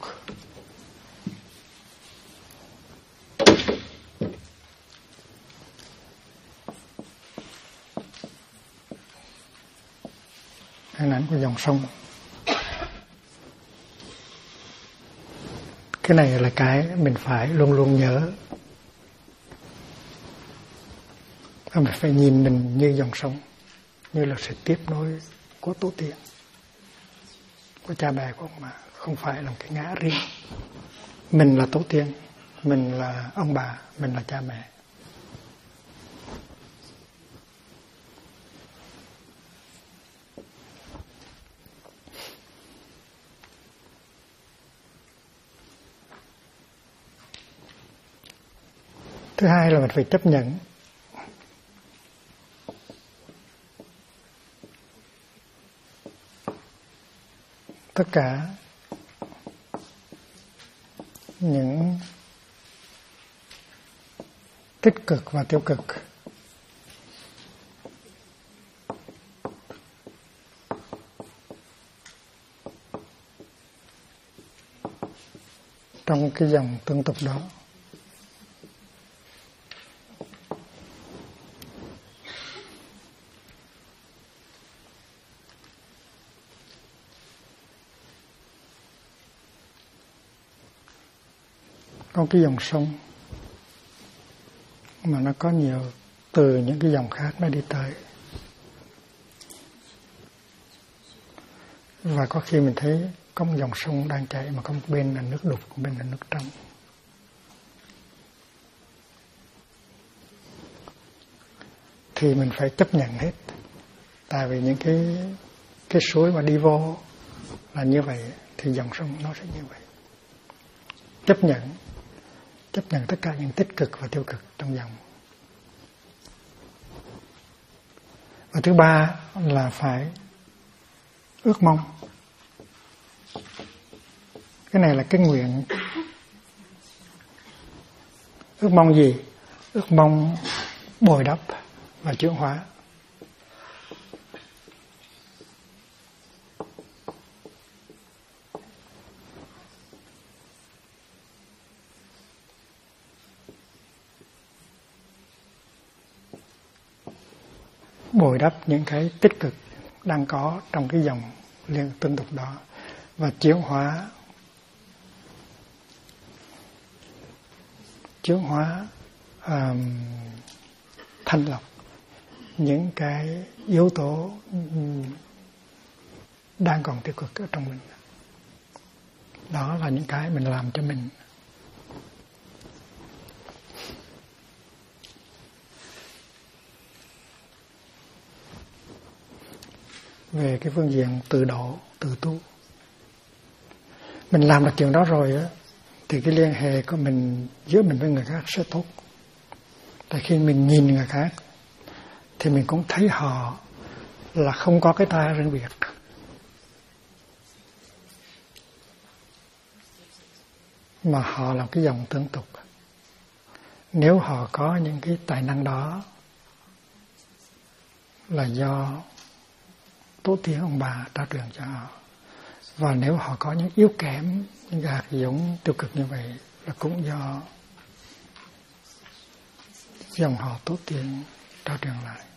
Hình ảnh của dòng sông. Cái này là cái mình phải luôn luôn nhớ. Và mình phải nhìn mình như dòng sông, như là sự tiếp nối của tổ tiên, của cha mẹ của ông bà. Không phải là một cái ngã riêng. Mình là tổ tiên, mình là ông bà, mình là cha mẹ. Thứ hai là mình phải chấp nhận tất cả những tích cực và tiêu cực trong cái dòng tương tục đó. có cái dòng sông mà nó có nhiều từ những cái dòng khác nó đi tới. Và có khi mình thấy có một dòng sông đang chảy mà có một bên là nước đục, một bên là nước trong. Thì mình phải chấp nhận hết. Tại vì những cái suối mà đi vô là như vậy thì dòng sông nó sẽ như vậy. Chấp nhận tất cả những tích cực và tiêu cực trong dòng. Và thứ ba là phải ước mong. Cái này là cái nguyện. Ước mong gì? Ước mong bồi đắp và chuyển hóa. Bồi đắp những cái tích cực đang có trong cái dòng liên tương tục đó và chuyển hóa thanh lọc những cái yếu tố đang còn tiêu cực ở trong mình. Đó là những cái mình làm cho mình. Về cái phương diện tự độ, tự tu, mình làm được chuyện đó rồi á, thì cái liên hệ của mình giữa mình với người khác sẽ tốt. Tại khi mình nhìn người khác thì mình cũng thấy họ là không có cái ta riêng biệt, mà họ là cái dòng tương tục. Nếu họ có những cái tài năng đó là do tổ tiên ông bà đã truyền cho họ. Và nếu họ có những yếu kém, những hạt giống tiêu cực như vậy là cũng do dòng họ tổ tiên đã truyền lại.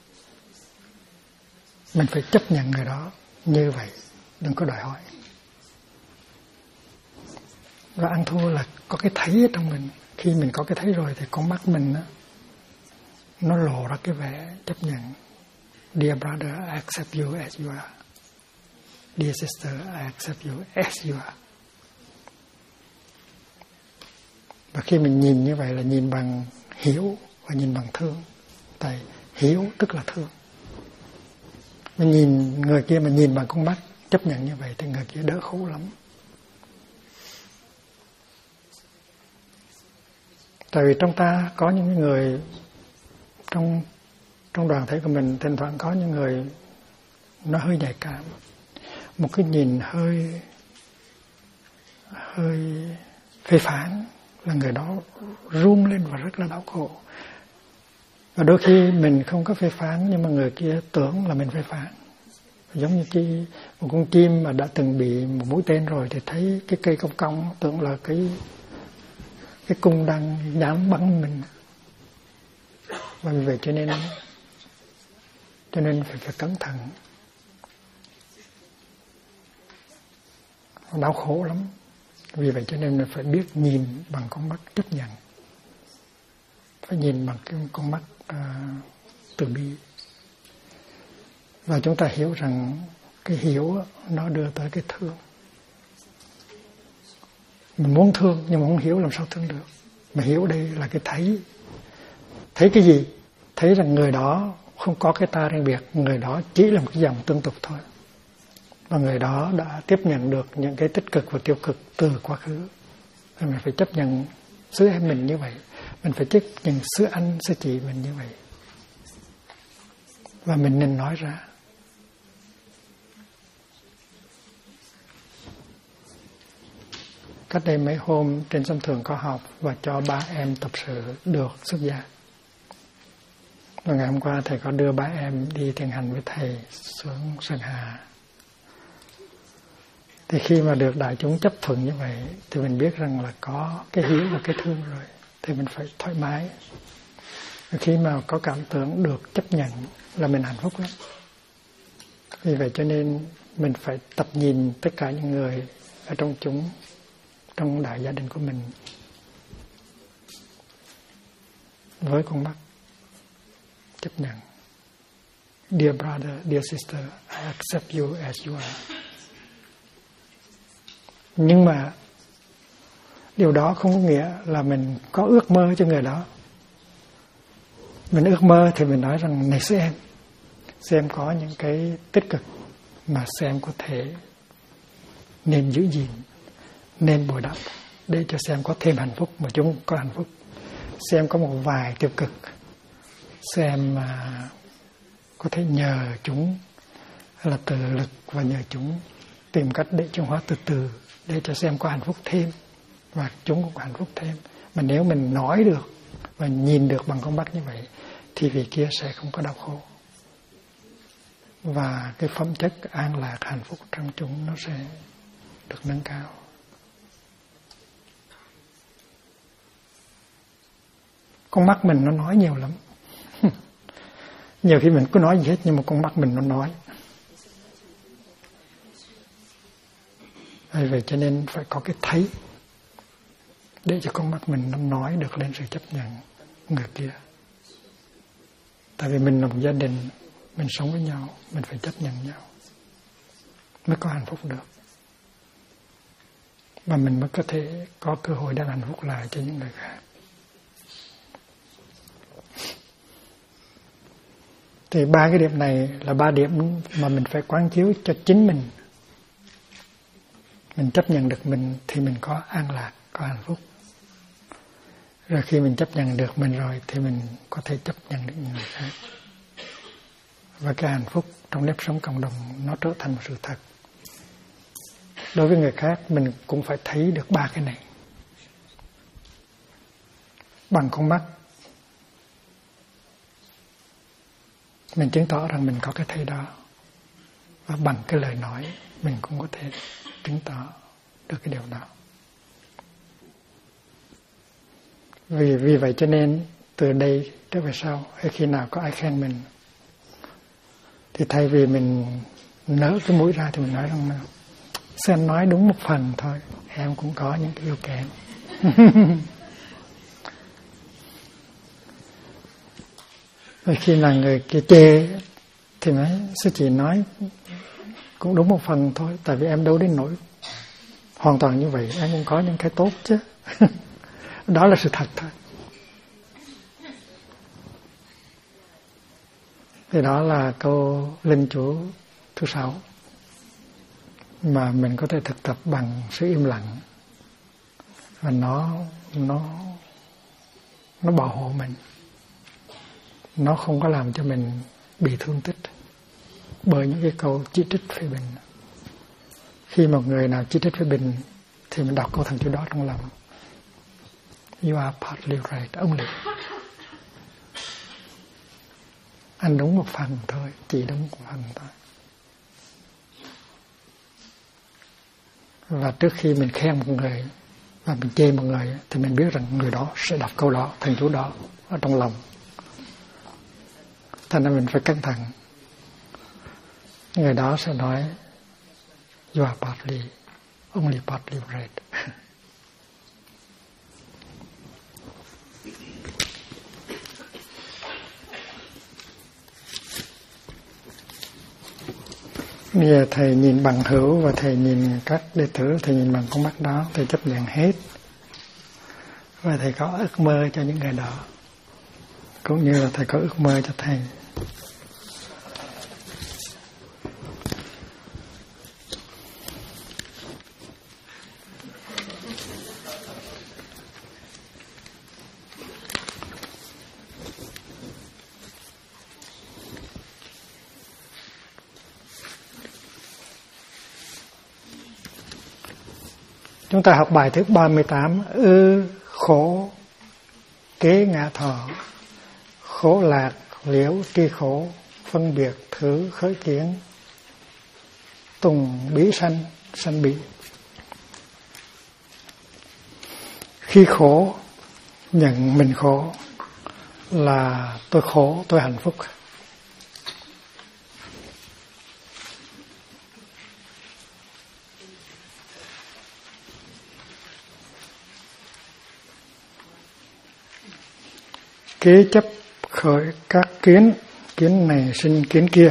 Mình phải chấp nhận người đó như vậy, đừng có đòi hỏi. Và ăn thua là có cái thấy ở trong mình. Khi mình có cái thấy rồi thì con mắt mình đó, nó lộ ra cái vẻ chấp nhận. Dear brother, I accept you as you are. Dear sister, I accept you as you are. Và khi mình nhìn như vậy là nhìn bằng hiểu và nhìn bằng thương. Tại hiểu tức là thương. Mình nhìn người kia mà nhìn bằng con mắt chấp nhận như vậy thì người kia đỡ khổ lắm. Tại vì trong ta có những người trong đoàn thể của mình thỉnh thoảng có những người nó hơi nhạy cảm, một cái nhìn hơi phê phán là người đó run lên và rất là đau khổ. Và đôi khi mình không có phê phán nhưng mà người kia tưởng là mình phê phán. Giống như một con chim mà đã từng bị một mũi tên rồi thì thấy cái cây cong cong tưởng là cái cung đang dám bắn mình. Và vì vậy cho nên phải cẩn thận. Đau khổ lắm. Vì vậy cho nên phải biết nhìn bằng con mắt chấp nhận. Phải nhìn bằng cái con mắt từ bi. Và chúng ta hiểu rằng cái hiểu nó đưa tới cái thương. Mình muốn thương nhưng mà không hiểu làm sao thương được. Mà hiểu đây là cái thấy. Thấy cái gì? Thấy rằng người đó không có cái ta riêng biệt. Người đó chỉ là một cái dòng tương tục thôi. Và người đó đã tiếp nhận được những cái tích cực và tiêu cực từ quá khứ. Và mình phải chấp nhận sư em mình như vậy. Mình phải chấp nhận sư anh, sư chị mình như vậy. Và mình nên nói ra. Cách đây mấy hôm trên sân thượng có học và cho 3 em tập sự được xuất gia. Và ngày hôm qua thầy có đưa 3 em đi thiền hành với thầy xuống Sơn Hà. Thì khi mà được đại chúng chấp thuận như vậy thì mình biết rằng là có cái hiếu và cái thương rồi. Thì mình phải thoải mái. Và khi mà có cảm tưởng được chấp nhận là mình hạnh phúc lắm. Vì vậy cho nên mình phải tập nhìn tất cả những người ở trong đại gia đình của mình với con mắt, chấp nhận. Dear brother, dear sister, I accept you as you are. Nhưng mà điều đó không có nghĩa là mình có ước mơ cho người đó. Mình ước mơ thì mình nói rằng này xem có những cái tích cực mà xem có thể nên giữ gìn, nên bồi đắp để cho xem có thêm hạnh phúc mà chúng có hạnh phúc. Xem có một vài tiêu cực, xem có thể nhờ chúng hay là tự lực và nhờ chúng tìm cách để chuyển hóa từ từ để cho xem có hạnh phúc thêm và chúng cũng có hạnh phúc thêm. Mà nếu mình nói được và nhìn được bằng con mắt như vậy thì vị kia sẽ không có đau khổ. Và cái phẩm chất an lạc hạnh phúc trong chúng nó sẽ được nâng cao. Con mắt mình nó nói nhiều lắm. Nhiều khi mình cứ nói gì hết nhưng mà con mắt mình nó nói. Vậy cho nên phải có cái thấy để cho con mắt mình nó nói được lên sự chấp nhận người kia. Tại vì mình là một gia đình, mình sống với nhau, mình phải chấp nhận nhau mới có hạnh phúc được. Và mình mới có thể có cơ hội đem hạnh phúc lại cho những người khác. Thì 3 cái điểm này là 3 điểm mà mình phải quán chiếu cho chính mình. Mình chấp nhận được mình thì mình có an lạc, có hạnh phúc. Rồi khi mình chấp nhận được mình rồi thì mình có thể chấp nhận được những người khác. Và cái hạnh phúc trong nếp sống cộng đồng nó trở thành một sự thật. Đối với người khác mình cũng phải thấy được 3 cái này. Bằng con mắt mình chứng tỏ rằng mình có cái thấy đó. Và bằng cái lời nói mình cũng có thể chứng tỏ được cái điều đó. Vì vậy cho nên từ đây trở về sau, hay khi nào có ai khen mình thì thay vì mình nở cái mũi ra thì mình nói rằng xem nói đúng một phần thôi, em cũng có những cái yếu kém. Rồi khi nào người kia chê thì nói sư chị nói cũng đúng một phần thôi, tại vì em đâu đến nỗi hoàn toàn như vậy, em cũng có những cái tốt chứ. Đó là sự thật thôi. Thì đó là câu linh chú thứ 6 mà mình có thể thực tập bằng sự im lặng, và nó bảo hộ mình, nó không có làm cho mình bị thương tích bởi những cái câu chỉ trích phê bình. Khi một người nào chỉ trích phê bình thì mình đọc câu thần chú đó trong lòng: You are partly right only. Anh đúng một phần thôi, chỉ đúng một phần thôi. Và trước khi mình khen một người và mình chê một người thì mình biết rằng người đó sẽ đọc câu đó, thần chú đó ở trong lòng. Thành ra mình phải cẩn thận. Người đó sẽ nói You are partly, only partly right. Bây giờ thầy nhìn bằng hữu và thầy nhìn các đệ tử, thầy nhìn bằng con mắt đó, thầy chấp nhận hết. Và thầy có ước mơ cho những người đó, cũng như là thầy có ước mơ cho thầy. Chúng ta học bài thứ 38. Khổ kế ngã thọ, khổ lạc liễu tri khổ, phân biệt thử khởi kiến, tùng bí sanh, sanh bị. Khi khổ, nhận mình khổ là tôi khổ, tôi hạnh phúc. kế chấp khởi các kiến, kiến này sinh kiến kia.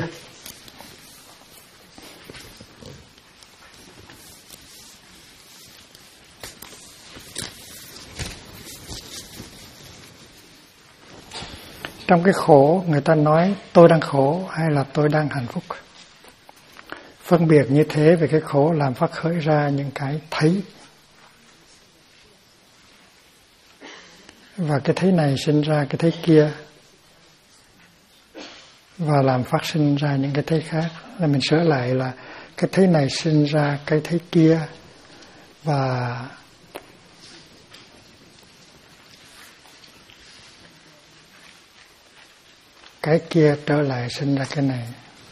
Trong cái khổ người ta nói tôi đang khổ hay là tôi đang hạnh phúc. Phân biệt như thế về cái khổ làm phát khởi ra những cái thấy. Và cái thấy này sinh ra cái thấy kia. Và làm phát sinh ra những cái thấy khác. Là mình sửa lại là cái thấy này sinh ra cái thấy kia. Và cái kia trở lại sinh ra cái này.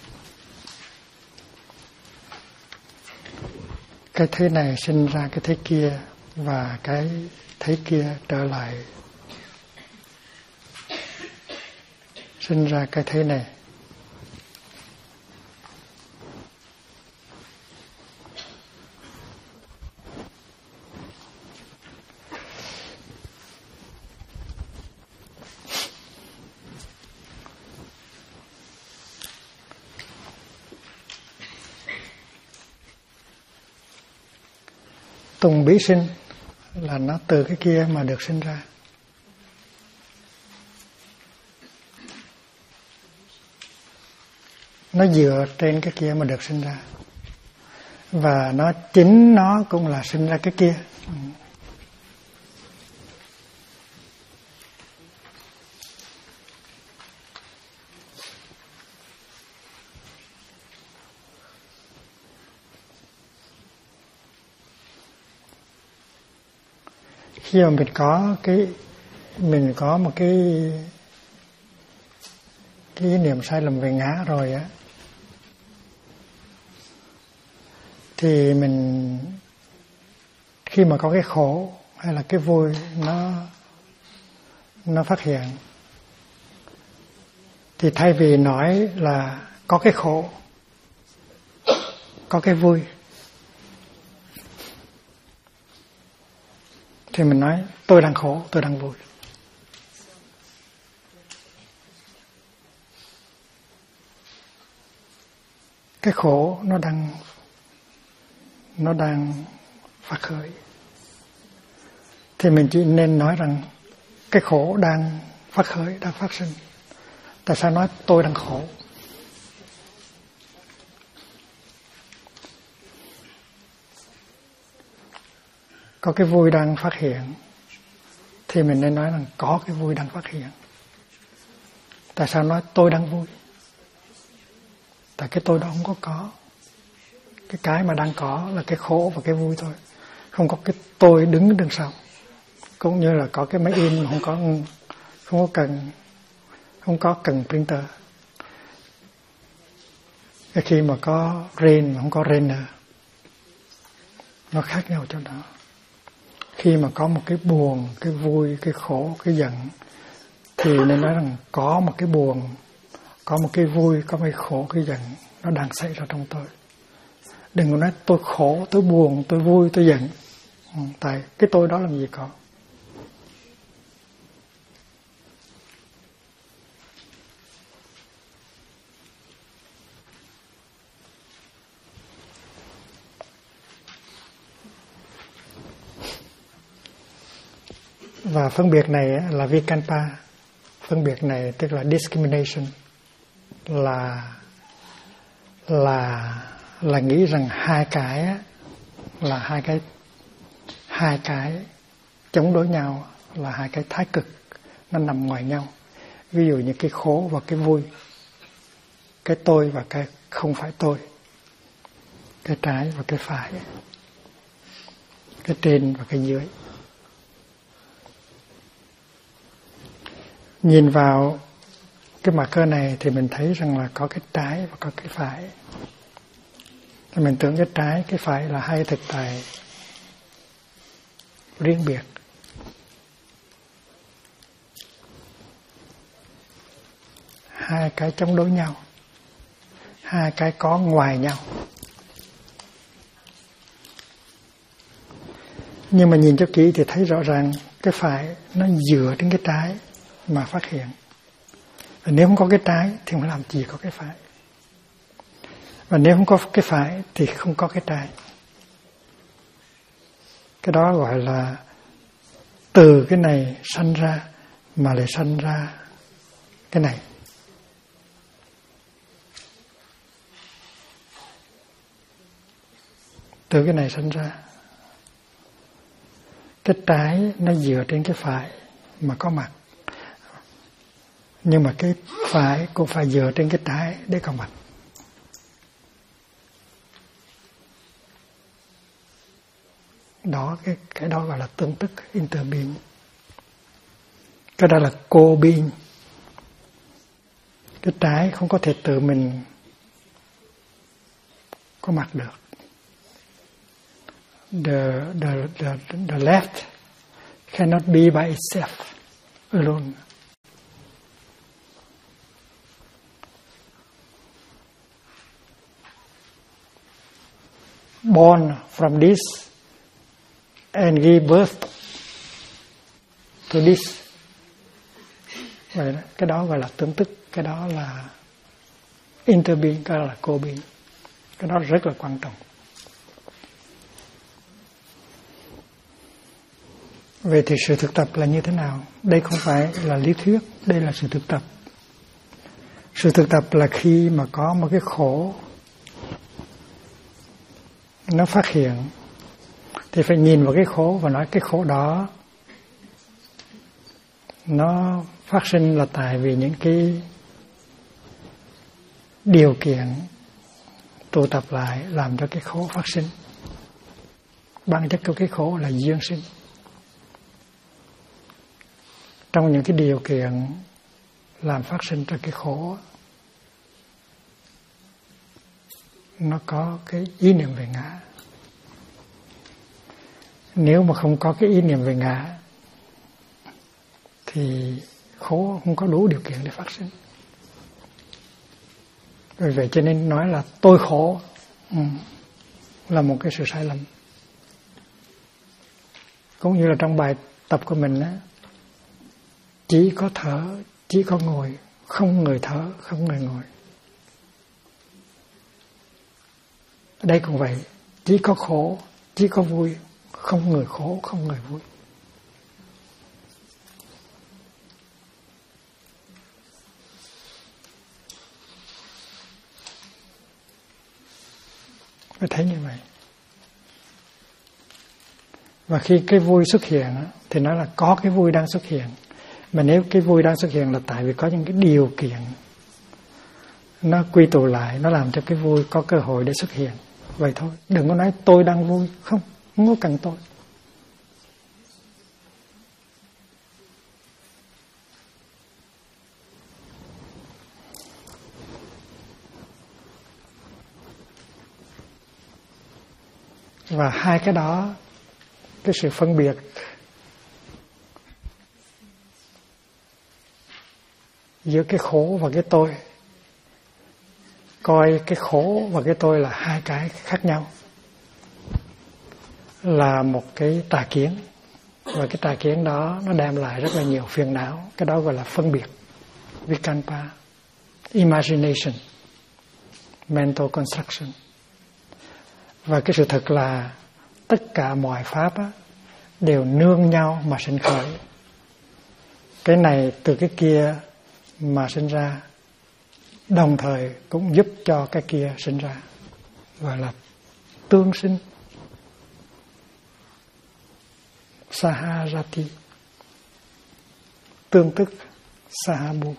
Cái thế này sinh ra cái thế kia. Và cái thế kia trở lại sinh ra cái thế này. Tùng bí sinh là nó từ cái kia mà được sinh ra. Nó dựa trên cái kia mà được sinh ra. Và nó chính nó cũng là sinh ra cái kia. Khi mà mình có một cái niệm sai lầm về ngã rồi á, thì mình khi mà có cái khổ hay là cái vui nó phát hiện, thì thay vì nói là có cái khổ, có cái vui, thì mình nói tôi đang khổ, tôi đang vui. Cái khổ nó đang phát khởi. Thì mình chỉ nên nói rằng cái khổ đang phát khởi, đang phát sinh. Tại sao nói tôi đang khổ? Có cái vui đang phát hiện, thì mình nên nói rằng có cái vui đang phát hiện. Tại sao nói tôi đang vui? Tại cái tôi đó không có. Cái mà đang có là cái khổ và cái vui thôi. Không có cái tôi đứng đằng sau. Cũng như là có cái máy in không có cần printer. Cái khi mà có rain mà không có rainer, nó khác nhau chỗ đó. Khi mà có một cái buồn, cái vui, cái khổ, cái giận, thì nên nói rằng có một cái buồn, có một cái vui, có một cái khổ, cái giận nó đang xảy ra trong tôi. Đừng có nói tôi khổ, tôi buồn, tôi vui, tôi giận. Tại cái tôi đó làm gì có. Và phân biệt này là vikalpa. Phân biệt này tức là discrimination, là nghĩ rằng hai cái là hai cái chống đối nhau, là hai cái thái cực, nó nằm ngoài nhau. Ví dụ như cái khổ và cái vui, cái tôi và cái không phải tôi, cái trái và cái phải, cái trên và cái dưới. Nhìn vào cái mặt cơ này thì mình thấy rằng là có cái trái và có cái phải. Thì mình tưởng cái trái, cái phải là hai thực tại riêng biệt. Hai cái chống đối nhau. Hai cái có ngoài nhau. Nhưng mà nhìn cho kỹ thì thấy rõ ràng cái phải nó dựa trên cái trái. mà phát hiện. Và nếu không có cái trái thì không làm gì có cái phải. Và nếu không có cái phải thì không có cái trái. Cái đó gọi là từ cái này sanh ra mà lại sanh ra cái này. Từ cái này sanh ra. Cái trái nó dựa trên cái phải mà có mặt. Nhưng mà cái phải cũng phải dựa trên cái trái để có mặt. Đó, cái đó gọi là tương tức, interbeing. Cái đó là co-being. Cái trái không có thể tự mình có mặt được. The left cannot be by itself alone. Born from this and give birth to this. Vậy đó, cái đó gọi là tương tức, cái đó là interbeing, cái đó là co-being. Cái đó rất là quan trọng. Vậy thì sự thực tập là như thế nào? Đây không phải là lý thuyết, đây là sự thực tập. Sự thực tập là khi mà có một cái khổ nó phát hiện thì phải nhìn vào cái khổ và nói cái khổ đó nó phát sinh là tại vì những cái điều kiện tụ tập lại làm cho cái khổ phát sinh. Bản chất của cái khổ là duyên sinh. Trong những cái điều kiện làm phát sinh ra cái khổ, nó có cái ý niệm về ngã. Nếu mà không có cái ý niệm về ngã thì khổ không có đủ điều kiện để phát sinh. Vì vậy cho nên nói là tôi khổ là một cái sự sai lầm. Cũng như là trong bài tập của mình á, chỉ có thở, chỉ có ngồi, không người thở, không người ngồi. Ở đây cũng vậy, chỉ có khổ, chỉ có vui, không người khổ, không người vui. Phải thấy như vậy. Và khi cái vui xuất hiện thì nó là có cái vui đang xuất hiện. Mà nếu cái vui đang xuất hiện là tại vì có những cái điều kiện nó quy tụ lại, nó làm cho cái vui có cơ hội để xuất hiện. Vậy thôi, đừng có nói tôi đang vui. Không có cần tôi. Và hai cái đó, cái sự phân biệt giữa cái khổ và cái tôi, coi cái khổ và cái tôi là hai cái khác nhau, là một cái tà kiến. Và cái tà kiến đó nó đem lại rất là nhiều phiền não. Cái đó gọi là phân biệt, vikalpa, imagination, mental construction. Và cái sự thật là tất cả mọi pháp á, đều nương nhau mà sinh khởi. Cái này từ cái kia mà sinh ra, đồng thời cũng giúp cho cái kia sinh ra, gọi là tương sinh, saharati, tương tức, sahabu.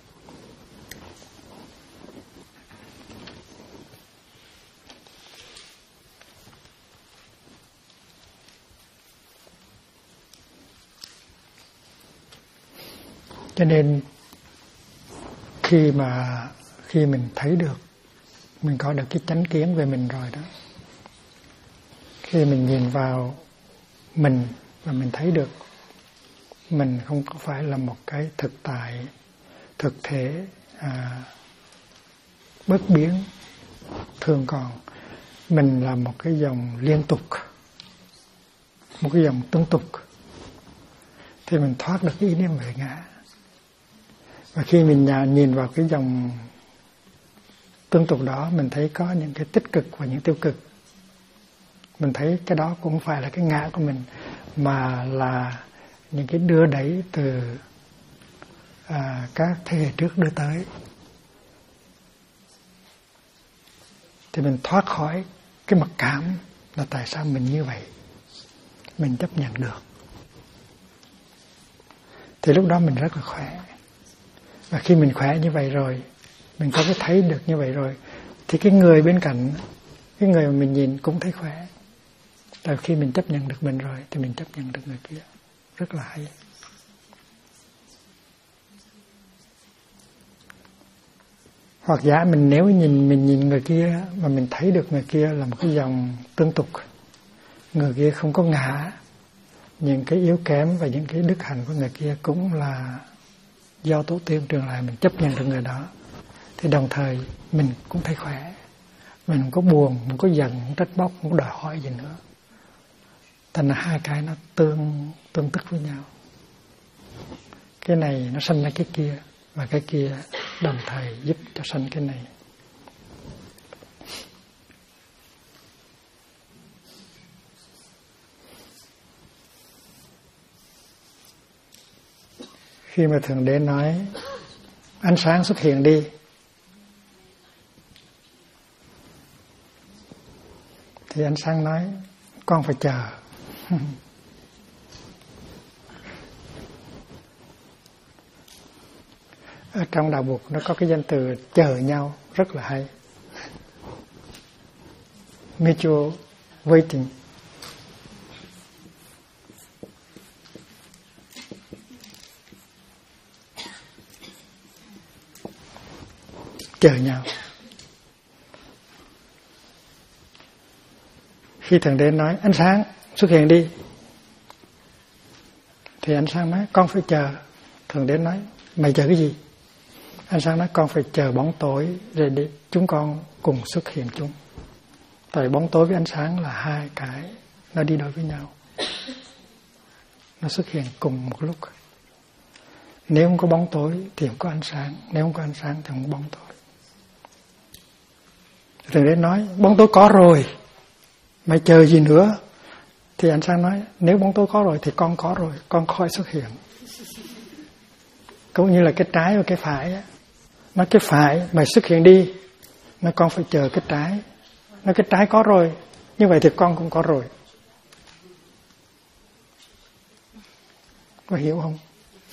Cho nên khi mình thấy được, mình có được cái chánh kiến về mình rồi đó, khi mình nhìn vào mình và mình thấy được mình không có phải là một cái thực tại, thực thể bất biến thường còn, mình là một cái dòng liên tục, một cái dòng tương tục, thì mình thoát được cái ý niệm về ngã. Và khi mình nhìn vào cái dòng tương tục đó, mình thấy có những cái tích cực và những tiêu cực. Mình thấy cái đó cũng không phải là cái ngã của mình, mà là những cái đưa đẩy từ các thế hệ trước đưa tới. Thì mình thoát khỏi cái mặc cảm là tại sao mình như vậy, mình chấp nhận được. Thì lúc đó mình rất là khỏe. Và khi mình khỏe như vậy rồi, mình có cái thấy được như vậy rồi, thì cái người bên cạnh, cái người mà mình nhìn cũng thấy khỏe. Tại khi mình chấp nhận được mình rồi thì mình chấp nhận được người kia. Rất là hay. Hoặc giả nếu mình nhìn người kia mà mình thấy được người kia là một cái dòng tương tục, người kia không có ngã, những cái yếu kém và những cái đức hạnh của người kia cũng là do tổ tiên truyền lại, mình chấp nhận được người đó, thì đồng thời mình cũng thấy khỏe. Mình không có buồn, không có giận, không trách móc, không có đòi hỏi gì nữa. Thành là hai cái nó tương tức với nhau. Cái này nó sanh ra cái kia, và cái kia đồng thời giúp cho sanh cái này. Khi mà Thượng Đế nói ánh sáng xuất hiện đi, thì ánh sáng nói con phải chờ. Ở trong đạo Phật nó có cái danh từ chờ nhau rất là hay. Mutual waiting. Chờ nhau. Khi Thượng Đế nói ánh sáng xuất hiện đi, thì ánh sáng nói con phải chờ. Thượng Đế nói mày chờ cái gì? Ánh sáng nói con phải chờ bóng tối rồi để chúng con cùng xuất hiện chung. Tại bóng tối với ánh sáng là hai cái nó đi đôi với nhau, nó xuất hiện cùng một lúc. Nếu không có bóng tối thì không có ánh sáng, nếu không có ánh sáng thì không có bóng tối. Thượng Đế nói bóng tối có rồi, mày chờ gì nữa? Thì ánh sáng nói nếu bóng tối có rồi thì con có rồi, con khỏi xuất hiện. Cũng như là cái trái và cái phải á. Nói cái phải mày xuất hiện đi, nói con phải chờ cái trái. Nói cái trái có rồi, như vậy thì con cũng có rồi. Có hiểu không?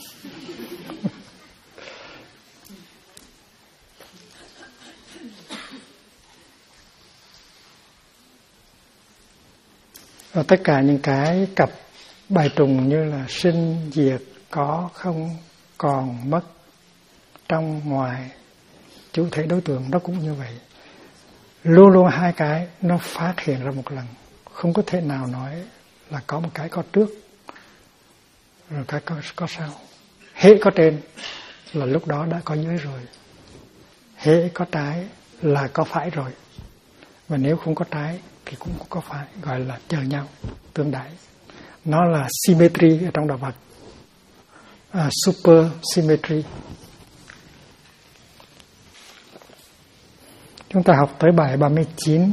Và tất cả những cái cặp bài trùng như là sinh, diệt, có, không, còn, mất, trong, ngoài, chủ thể, đối tượng, nó cũng như vậy. Luôn luôn hai cái nó phát hiện ra một lần. Không có thể nào nói là có một cái có trước rồi cái có sau. Hễ có trên là lúc đó đã có dưới rồi. Hễ có trái là có phải rồi. Và nếu không có trái thì cũng có phải, gọi là chờ nhau, tương đãi. Nó là symmetry ở trong đạo Phật. Super symmetry. Chúng ta học tới bài 39.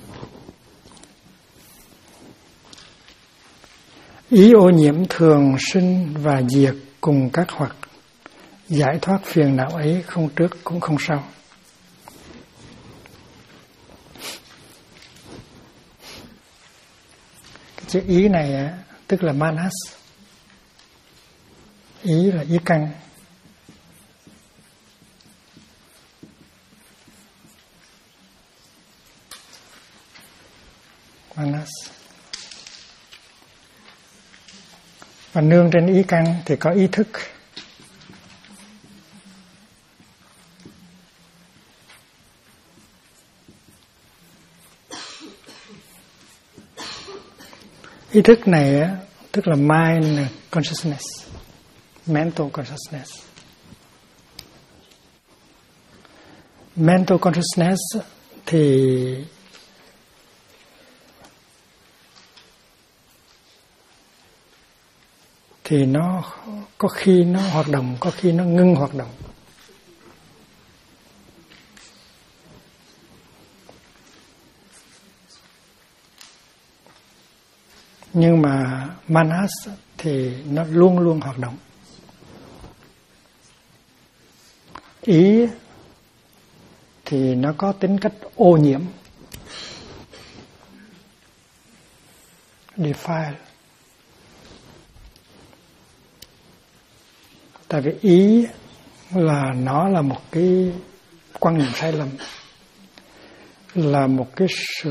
Ý ô nhiễm thường sinh và diệt cùng các hoặc. Giải thoát phiền não ấy không trước cũng không sau. Cái chữ ý này tức là manas. Ý là ý căn. Manas. Và nương trên ý căn thì có ý thức. Ý thức này tức là mind consciousness, mental consciousness. Mental consciousness thì nó có khi nó hoạt động, có khi nó ngưng hoạt động. Nhưng mà manas thì nó luôn luôn hoạt động. Ý thì nó có tính cách ô nhiễm, defile. Tại vì ý là nó là một cái quan niệm sai lầm, là một cái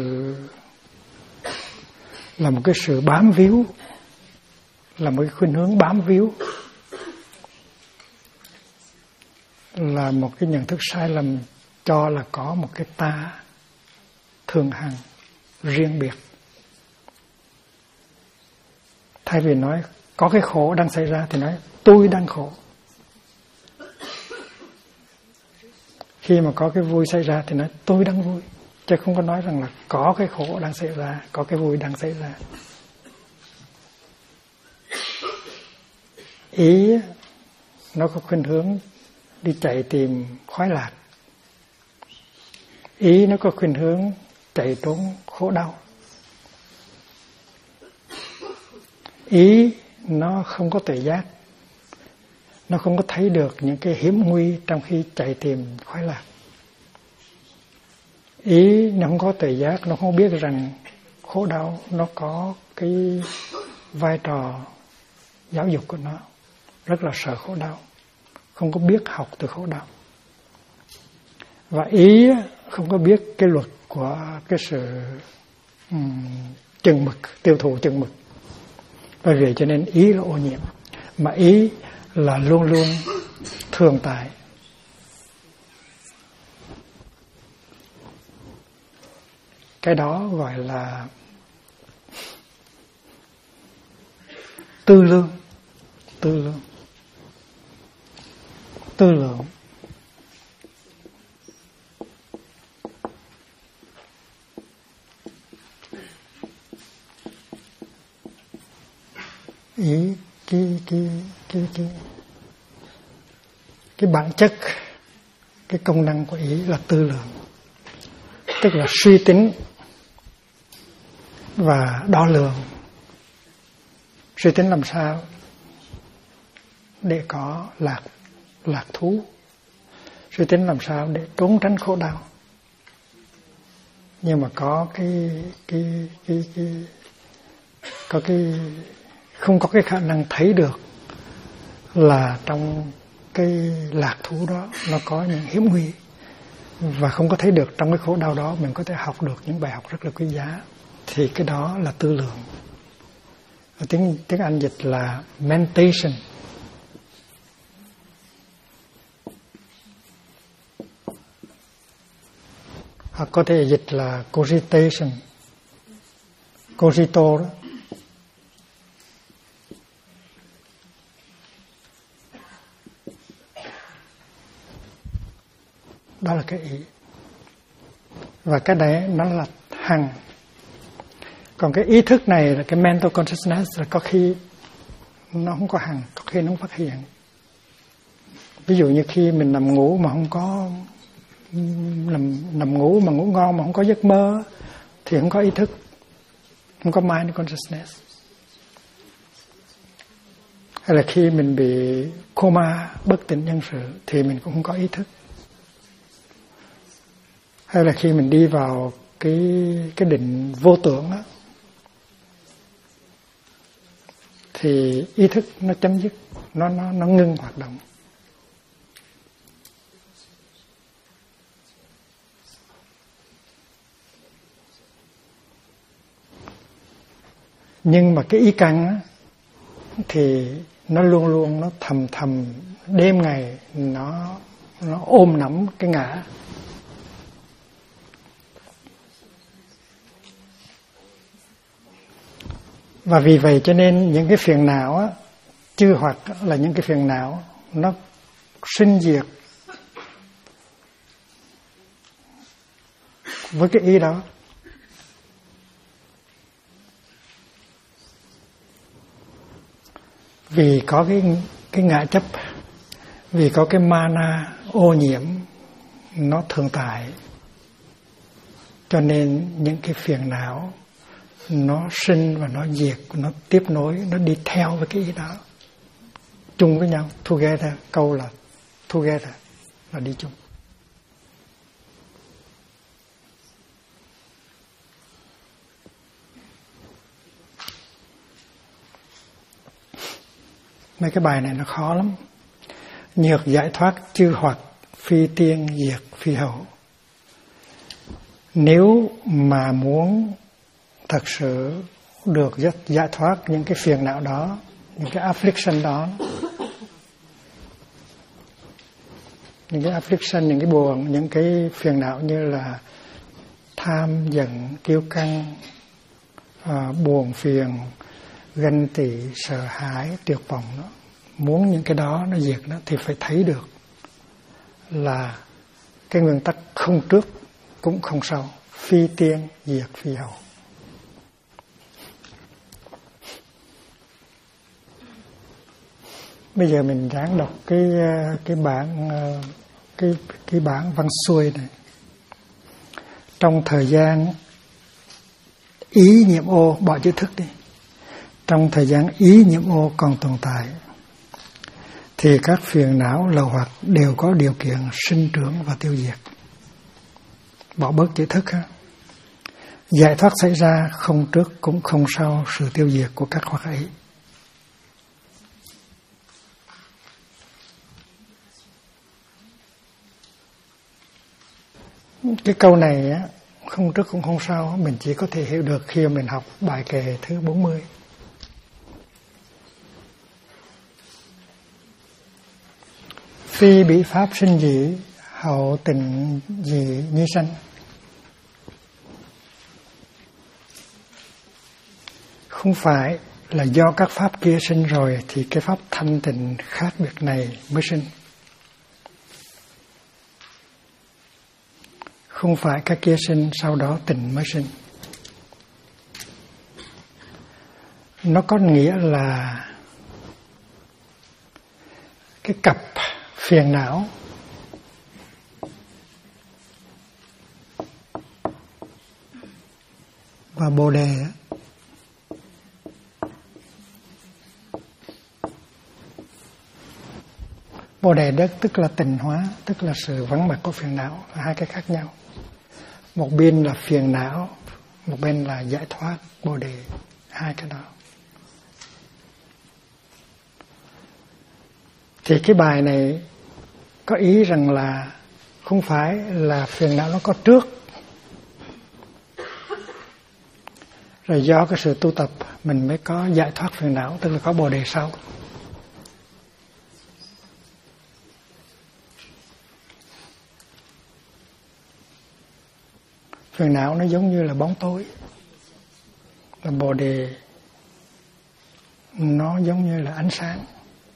sự bám víu, là một cái khuynh hướng bám víu, là một cái nhận thức sai lầm cho là có một cái ta thường hằng riêng biệt. Thay vì nói có cái khổ đang xảy ra thì nói tôi đang khổ. Khi mà có cái vui xảy ra thì nói tôi đang vui, chứ không có nói rằng là có cái khổ đang xảy ra, có cái vui đang xảy ra. Ý nó có khuynh hướng đi chạy tìm khoái lạc. Ý nó có khuynh hướng chạy trốn khổ đau. Ý nó không có tuệ giác, nó không có thấy được những cái hiểm nguy trong khi chạy tìm khoái lạc. Ý nó không có tuệ giác, nó không biết rằng khổ đau nó có cái vai trò giáo dục của nó, rất là sợ khổ đau, không có biết học từ khổ đau. Và ý không có biết cái luật của cái sự chừng mực, tiêu thụ chừng mực. Bởi vậy cho nên ý là ô nhiễm, mà ý là luôn luôn thường tại. Cái đó gọi là tư lương. Ý cái bản chất, cái công năng của ý là tư lượng, tức là suy tính và đo lường. Suy tính làm sao để có lạc thú, suy tính làm sao để trốn tránh khổ đau. Nhưng mà có không có cái khả năng thấy được là trong cái lạc thú đó nó có những hiểm nguy, và không có thấy được trong cái khổ đau đó mình có thể học được những bài học rất là quý giá, thì cái đó là tư lượng. Tiếng Anh dịch là mentation. Hoặc có thể dịch là cogitation, cogito đó. Đó là cái ý. Và cái đấy nó là hằng. Còn cái ý thức này là cái mental consciousness, là có khi nó không có hằng, có khi nó không phát hiện. Ví dụ như khi mình nằm ngủ mà không có nằm ngủ mà ngủ ngon mà không có giấc mơ thì không có ý thức, không có mind consciousness. Hay là khi mình bị coma, bất tỉnh nhân sự thì mình cũng không có ý thức. Hay là khi mình đi vào cái định vô tưởng đó, thì ý thức nó chấm dứt, nó ngưng hoạt động. Nhưng mà cái ý căn á, thì nó luôn luôn nó thầm đêm ngày nó ôm nắm cái ngã. Và vì vậy cho nên những cái phiền não á, chư hoặc là những cái phiền não nó sinh diệt với cái ý đó. Vì có cái ngã chấp, vì có cái mana ô nhiễm nó thường tại, cho nên những cái phiền não nó sinh và nó diệt, nó tiếp nối, nó đi theo với cái ý đó, chung với nhau, together. Câu là together là đi chung. Mấy cái bài này nó khó lắm. Nhược giải thoát chư hoặc, phi tiên diệt phi hậu. Nếu mà muốn thật sự được giải thoát những cái phiền não đó, những cái affliction đó, những cái affliction, những cái buồn, những cái phiền não như là tham, giận, kiêu căng, buồn phiền, ganh tị, sợ hãi, tuyệt vọng đó. Muốn những cái đó nó diệt đó thì phải thấy được là cái nguyên tắc không trước cũng không sau, phi tiên diệt phi hậu. Bây giờ mình ráng đọc cái bản văn xuôi này. Trong thời gian ý niệm ô, bỏ chữ thức đi. Trong thời gian ý niệm ô còn tồn tại thì các phiền não lậu hoặc đều có điều kiện sinh trưởng và tiêu diệt. Bỏ bớt chữ thức ha. Giải thoát xảy ra không trước cũng không sau sự tiêu diệt của các hoặc ấy. Cái câu này á, không trước cũng không sau, mình chỉ có thể hiểu được khi mình học bài kệ thứ 40. Phi bị pháp sinh dị, hậu tình dị như sanh. Không phải là do các pháp kia sinh rồi thì cái pháp thanh tịnh khác biệt này mới sinh. Không phải các kia sinh sau đó tịnh mới sinh. Nó có nghĩa là cái cặp phiền não và bồ đề bồ đề đất tức là tịnh hóa, tức là sự vắng mặt của phiền não, là hai cái khác nhau. Một bên là phiền não, một bên là giải thoát, bồ đề, hai cái đó. Thì cái bài này có ý rằng là không phải là phiền não nó có trước, rồi do cái sự tu tập mình mới có giải thoát phiền não, tức là có bồ đề sau. Phiền não nó giống như là bóng tối, là bồ đề nó giống như là ánh sáng.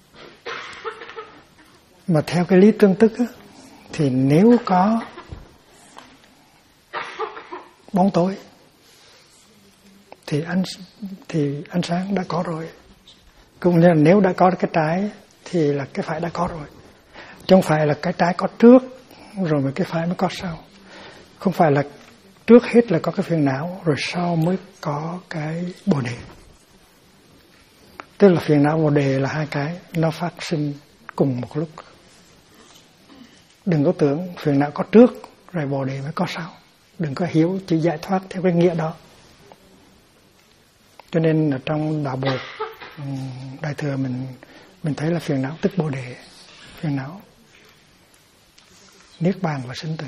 Mà theo cái lý tương tức á, thì nếu có bóng tối thì ánh sáng đã có rồi. Cũng như là nếu đã có cái trái thì là cái phải đã có rồi. Chứ không phải là cái trái có trước rồi mà cái phải mới có sau. Không phải là trước hết là có cái phiền não rồi sau mới có cái bồ đề. Tức là phiền não bồ đề là hai cái nó phát sinh cùng một lúc. Đừng có tưởng phiền não có trước rồi bồ đề mới có sau. Đừng có hiểu chỉ giải thoát theo cái nghĩa đó. Cho nên ở trong đạo Bụt, Đại Thừa mình thấy là phiền não tức bồ đề, phiền não niết bàn và sinh tử.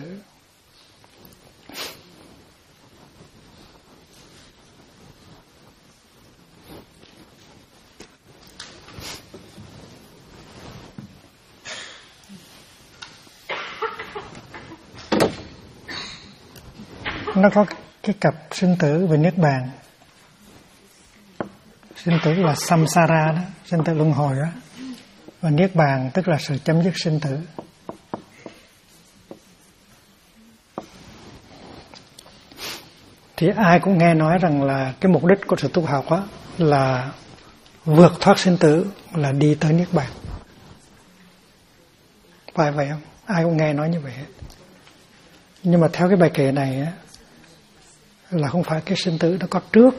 Nó có cái cặp sinh tử và niết bàn. Sinh tử là samsara đó, sinh tử luân hồi đó. Và niết bàn tức là sự chấm dứt sinh tử. Thì ai cũng nghe nói rằng là cái mục đích của sự tu học đó là vượt thoát sinh tử, là đi tới niết bàn. Phải vậy không? Ai cũng nghe nói như vậy hết. Nhưng mà theo cái bài kệ này á, là không phải cái sinh tử nó có trước,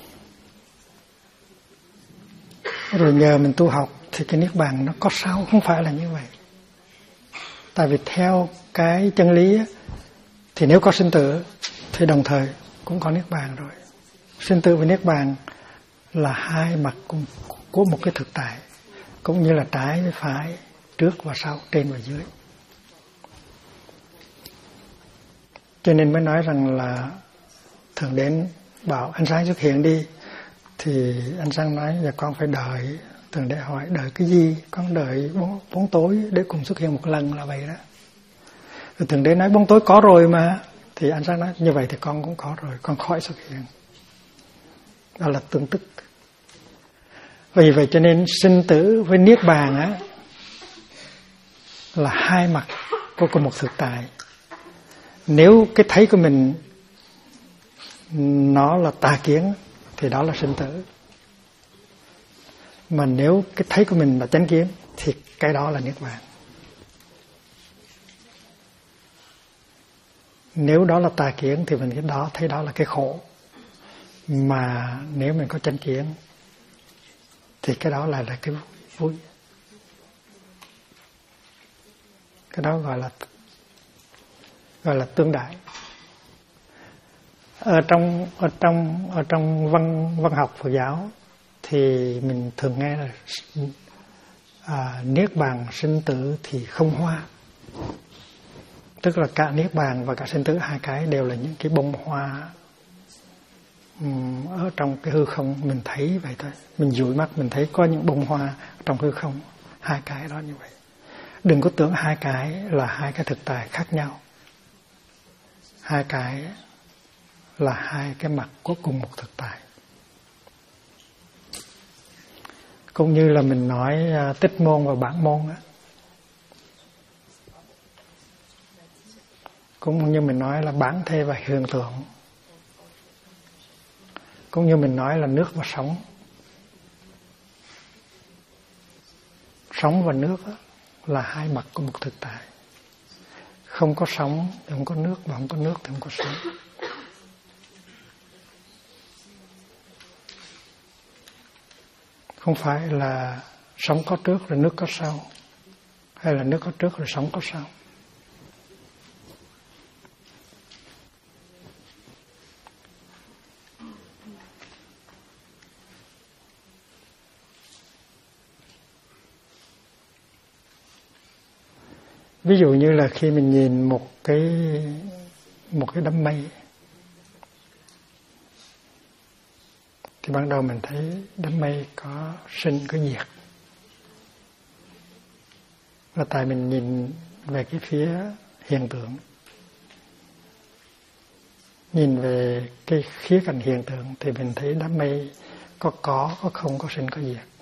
rồi nhờ mình tu học thì cái niết bàn nó có sau, không phải là như vậy. Tại vì theo cái chân lý á, thì nếu có sinh tử thì đồng thời cũng có niết bàn rồi. Sinh tử và niết bàn là hai mặt của một cái thực tại, cũng như là trái với phải, trước và sau, trên và dưới. Cho nên mới nói rằng là Thượng Đế bảo ánh sáng xuất hiện đi, thì anh Sang nói là con phải đợi. Thượng Đế hỏi đợi cái gì? Con đợi bóng tối để cùng xuất hiện một lần, là vậy đó. Rồi Thượng Đế nói bóng tối có rồi mà, thì anh Sang nói như vậy thì con cũng có rồi, con khỏi xuất hiện. Đó là tương tức. Vì vậy cho nên sinh tử với niết bàn á là hai mặt của cùng một thực tại. Nếu cái thấy của mình nó là tà kiến thì đó là sinh tử. Mà nếu cái thấy của mình là chánh kiến thì cái đó là niết bàn. Nếu đó là tà kiến thì mình thấy đó là cái khổ. Mà nếu mình có chánh kiến thì cái đó là cái vui. Cái đó gọi là tương đại. Ở trong văn học Phật giáo thì mình thường nghe là niết bàn sinh tử thì không hoa. Tức là cả niết bàn và cả sinh tử, hai cái đều là những cái bông hoa ở trong cái hư không. Mình thấy vậy thôi, mình dụi mắt mình thấy có những bông hoa trong hư không. Hai cái đó như vậy. Đừng có tưởng hai cái là hai cái thực tại khác nhau. Hai cái là hai cái mặt của cùng một thực tại. Cũng như là mình nói tích môn và bản môn á. Cũng như mình nói là bản thể và hiện tượng. Cũng như mình nói là nước và sóng. Sóng và nước á, là hai mặt của một thực tại. Không có sóng thì không có nước, mà không có nước thì không có sóng. Không phải là sóng có trước rồi nước có sau, hay là nước có trước rồi sóng có sau. Ví dụ như là khi mình nhìn một cái đám mây, thì ban đầu mình thấy đám mây có sinh có diệt. Và tại mình nhìn về cái phía hiện tượng, nhìn về cái khía cạnh hiện tượng, thì mình thấy đám mây có không, có sinh có diệt.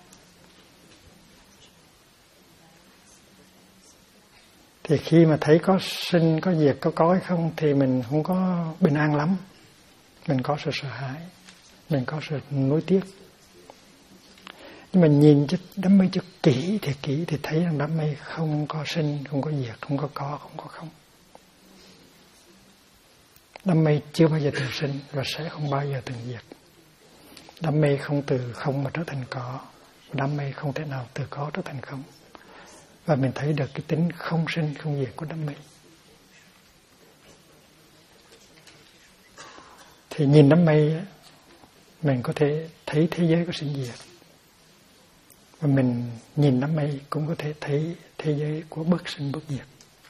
Thì khi mà thấy có sinh có diệt, có hay không, thì mình không có bình an lắm. Mình có sự sợ hãi, mình có sự nuối tiếc. Nhưng mà nhìn đám mây cho kỹ thì thấy rằng đám mây không có sinh, không có diệt, không có không. Đám mây chưa bao giờ từng sinh và sẽ không bao giờ từng diệt. Đám mây không từ không mà trở thành có. Đám mây không thể nào từ có trở thành không. Và mình thấy được cái tính không sinh không diệt của đám mây. Thì nhìn đám mây, mình có thể thấy thế giới có sinh diệt. Và mình nhìn đám mây cũng có thể thấy thế giới của bất sinh bất diệt.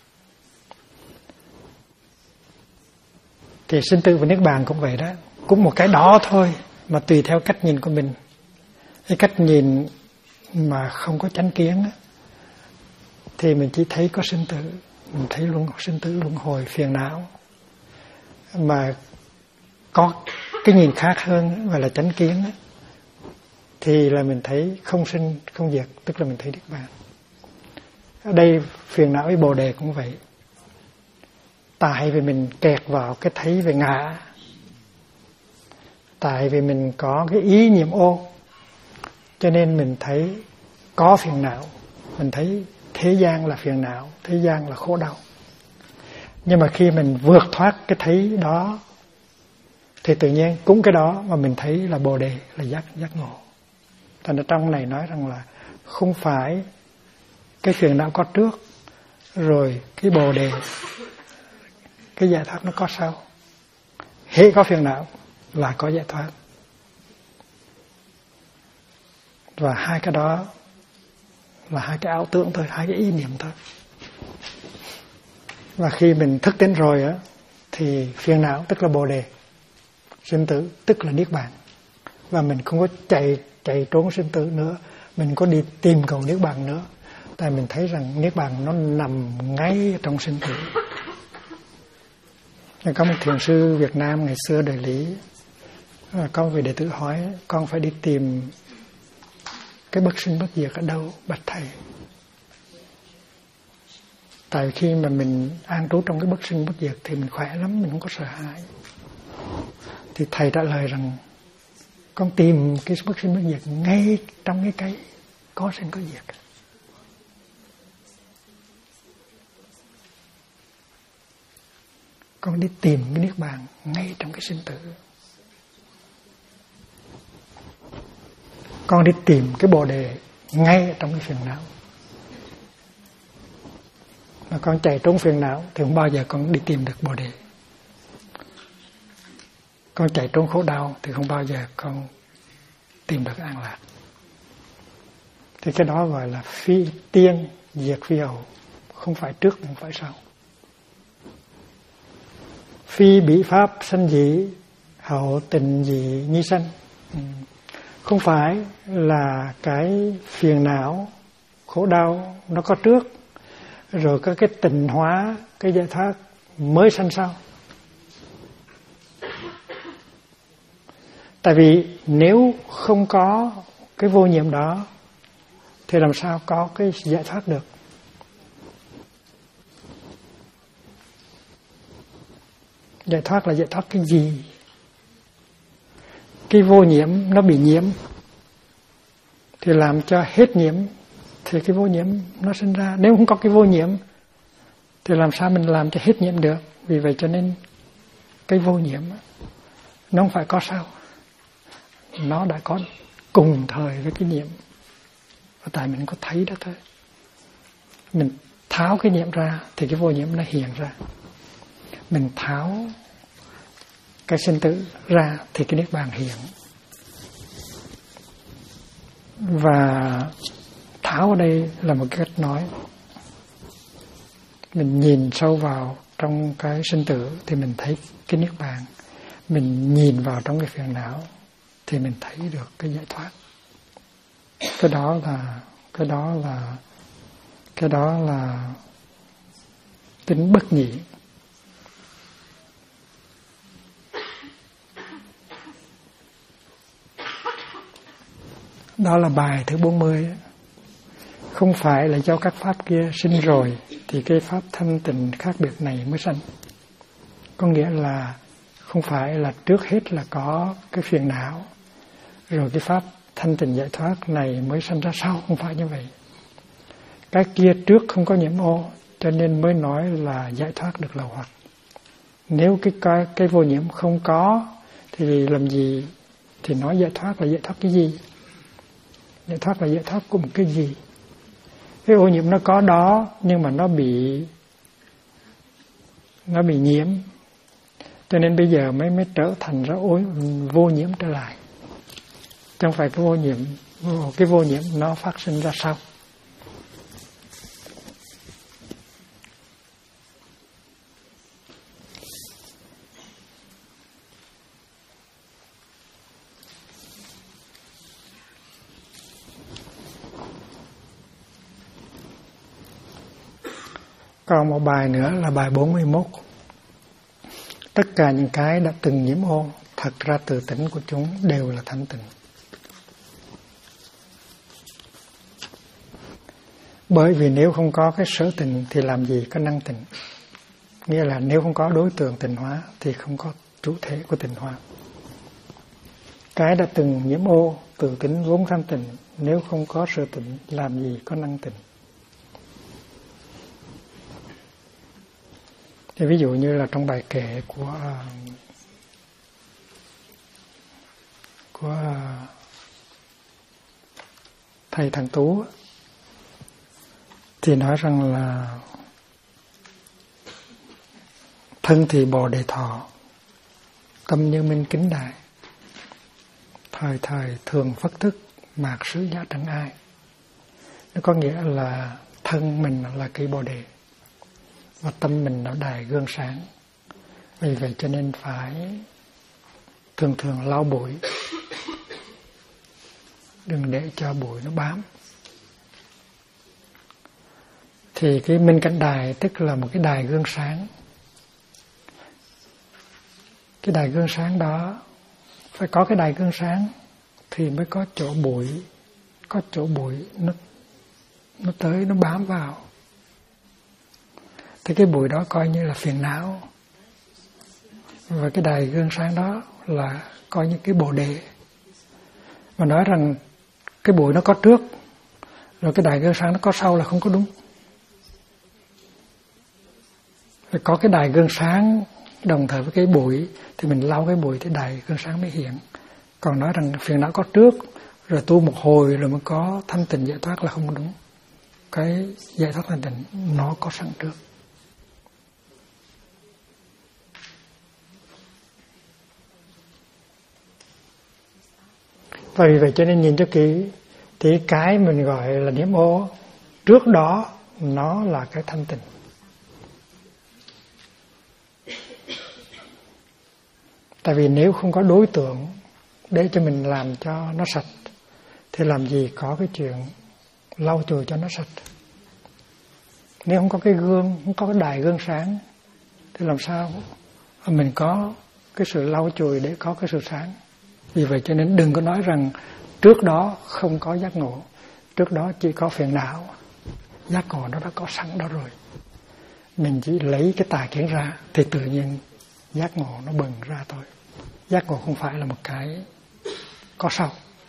Thì sinh tử và niết bàn cũng vậy đó. Cũng một cái đó thôi, mà tùy theo cách nhìn của mình. Cái cách nhìn mà không có chánh kiến á, thì mình chỉ thấy có sinh tử, mình thấy sinh tử luân hồi phiền não. Mà có cái nhìn khác hơn gọi là chánh kiến á, thì là mình thấy không sinh không diệt, tức là mình thấy niết bàn. Ở đây phiền não với bồ đề cũng vậy. Tại vì mình kẹt vào cái thấy về ngã, tại vì mình có cái ý niệm ô, cho nên mình thấy có phiền não, mình thấy thế gian là phiền não, thế gian là khổ đau. Nhưng mà khi mình vượt thoát cái thấy đó, thì tự nhiên cũng cái đó mà mình thấy là Bồ Đề, là giác ngộ. Thành ra trong này nói rằng là không phải cái phiền não có trước, rồi cái Bồ Đề, cái giải thoát nó có sau. Hễ có phiền não là có giải thoát. Và hai cái đó là hai cái ảo tưởng thôi, hai cái ý niệm thôi. Và khi mình thức đến rồi á, thì phiền não tức là Bồ Đề, sinh tử tức là Niết Bàn. Và mình không có chạy trốn sinh tử nữa, mình có đi tìm cầu Niết Bàn nữa. Tại mình thấy rằng Niết Bàn nó nằm ngay trong sinh tử. Có một thiền sư Việt Nam ngày xưa đời Lý, có một vị đệ tử hỏi, con phải đi tìm cái bất sinh bất diệt ở đâu bạch thầy? Tại khi mà mình an trú trong cái bất sinh bất diệt thì mình khỏe lắm, mình không có sợ hãi. Thì thầy trả lời rằng con tìm cái bất sinh bất diệt ngay trong cái có sinh có diệt. Con đi tìm cái Niết Bàn ngay trong cái sinh tử. Con đi tìm cái Bồ Đề ngay trong cái phiền não. Mà con chạy trốn phiền não thì không bao giờ con đi tìm được Bồ Đề. Con chạy trốn khổ đau thì không bao giờ con tìm được an lạc. Thì cái đó gọi là phi tiên diệt phi hậu, không phải trước không phải sau. Phi bỉ pháp sanh dị, hậu tình dị nhi sanh. Không phải là cái phiền não, khổ đau nó có trước, rồi có cái tịnh hóa, cái giải thoát mới sanh sau. Tại vì nếu không có cái vô nhiệm đó thì làm sao có cái giải thoát được. Giải thoát là giải thoát cái gì? Cái vô nhiễm nó bị nhiễm thì làm cho hết nhiễm thì cái vô nhiễm nó sinh ra. Nếu không có cái vô nhiễm thì làm sao mình làm cho hết nhiễm được? Vì vậy cho nên cái vô nhiễm nó không phải có sao, nó đã có cùng thời với cái nhiễm. Và tại mình có thấy đó thôi. Mình tháo cái nhiễm ra thì cái vô nhiễm nó hiện ra. Mình tháo cái sinh tử ra thì cái Niết Bàn hiện. Và tháo ở đây là một cái cách nói. Mình nhìn sâu vào trong cái sinh tử thì mình thấy cái Niết Bàn. Mình nhìn vào trong cái phiền não thì mình thấy được cái giải thoát. Cái đó là tính bất nhị. Đó là bài thứ 40. Không phải là do các pháp kia sinh rồi thì cái pháp thanh tịnh khác biệt này mới sanh. Có nghĩa là không phải là trước hết là có cái phiền não rồi cái pháp thanh tịnh giải thoát này mới sanh ra sau. Không phải như vậy. Cái kia trước không có nhiễm ô cho nên mới nói là giải thoát được lậu hoặc. Nếu cái vô nhiễm không có thì làm gì thì nói giải thoát là giải thoát cái gì? Giải thoát là giải thoát của một cái gì? Cái ô nhiễm nó có đó nhưng mà nó bị nhiễm, cho nên bây giờ mới trở thành ra vô nhiễm trở lại. Chứ không phải cái vô nhiễm nó phát sinh ra sau. Còn một bài nữa là bài 41. Tất cả những cái đã từng nhiễm ô, thật ra tự tánh của chúng đều là thanh tịnh. Bởi vì nếu không có cái sở tịnh thì làm gì có năng tịnh. Nghĩa là nếu không có đối tượng tịnh hóa thì không có chủ thể của tịnh hóa. Cái đã từng nhiễm ô, tự tánh vốn thanh tịnh, nếu không có sở tịnh làm gì có năng tịnh. Thì ví dụ như là trong bài kệ của của thầy Thằng Tú thì nói rằng là thân thì Bồ Đề thọ, tâm như minh kính đại, thời thời thường phất thức, mạc xứ giá chẳng ai. Nó có nghĩa là thân mình là cây Bồ Đề và tâm mình là đài gương sáng. Vì vậy cho nên phải thường thường lau bụi, đừng để cho bụi nó bám. Thì cái minh cảnh đài tức là một cái đài gương sáng. Cái đài gương sáng đó, phải có cái đài gương sáng thì mới có chỗ bụi, nó tới, nó bám vào. Thì cái bụi đó coi như là phiền não. Và cái đài gương sáng đó là coi như cái Bồ Đề. Mà nói rằng cái bụi nó có trước, rồi cái đài gương sáng nó có sau là không có đúng. Phải có cái đài gương sáng đồng thời với cái bụi thì mình lau cái bụi thì đài gương sáng mới hiện. Còn nói rằng phiền não có trước, rồi tu một hồi rồi mới có thanh tịnh giải thoát là không đúng. Cái giải thoát thanh tịnh nó có sẵn trước. Và vì vậy cho nên nhìn cho kỹ thì cái mình gọi là niệm ô trước đó nó là cái thanh tịnh. Tại vì nếu không có đối tượng để cho mình làm cho nó sạch thì làm gì có cái chuyện lau chùi cho nó sạch. Nếu không có cái gương, không có cái đài gương sáng thì làm sao mình có cái sự lau chùi để có cái sự sáng. Vì vậy cho nên đừng có nói rằng trước đó không có giác ngộ, trước đó chỉ có phiền não. Giác ngộ nó đã có sẵn đó rồi. Mình chỉ lấy cái tài kiến ra thì tự nhiên giác ngộ nó bừng ra thôi. Giác ngộ không phải là một cái có sau.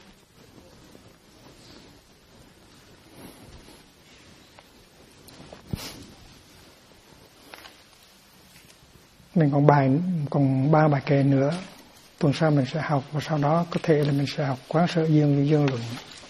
Mình còn 3 bài kệ nữa. Tuần sau mình sẽ học và sau đó có thể là mình sẽ học Quán Sở Dương Luận.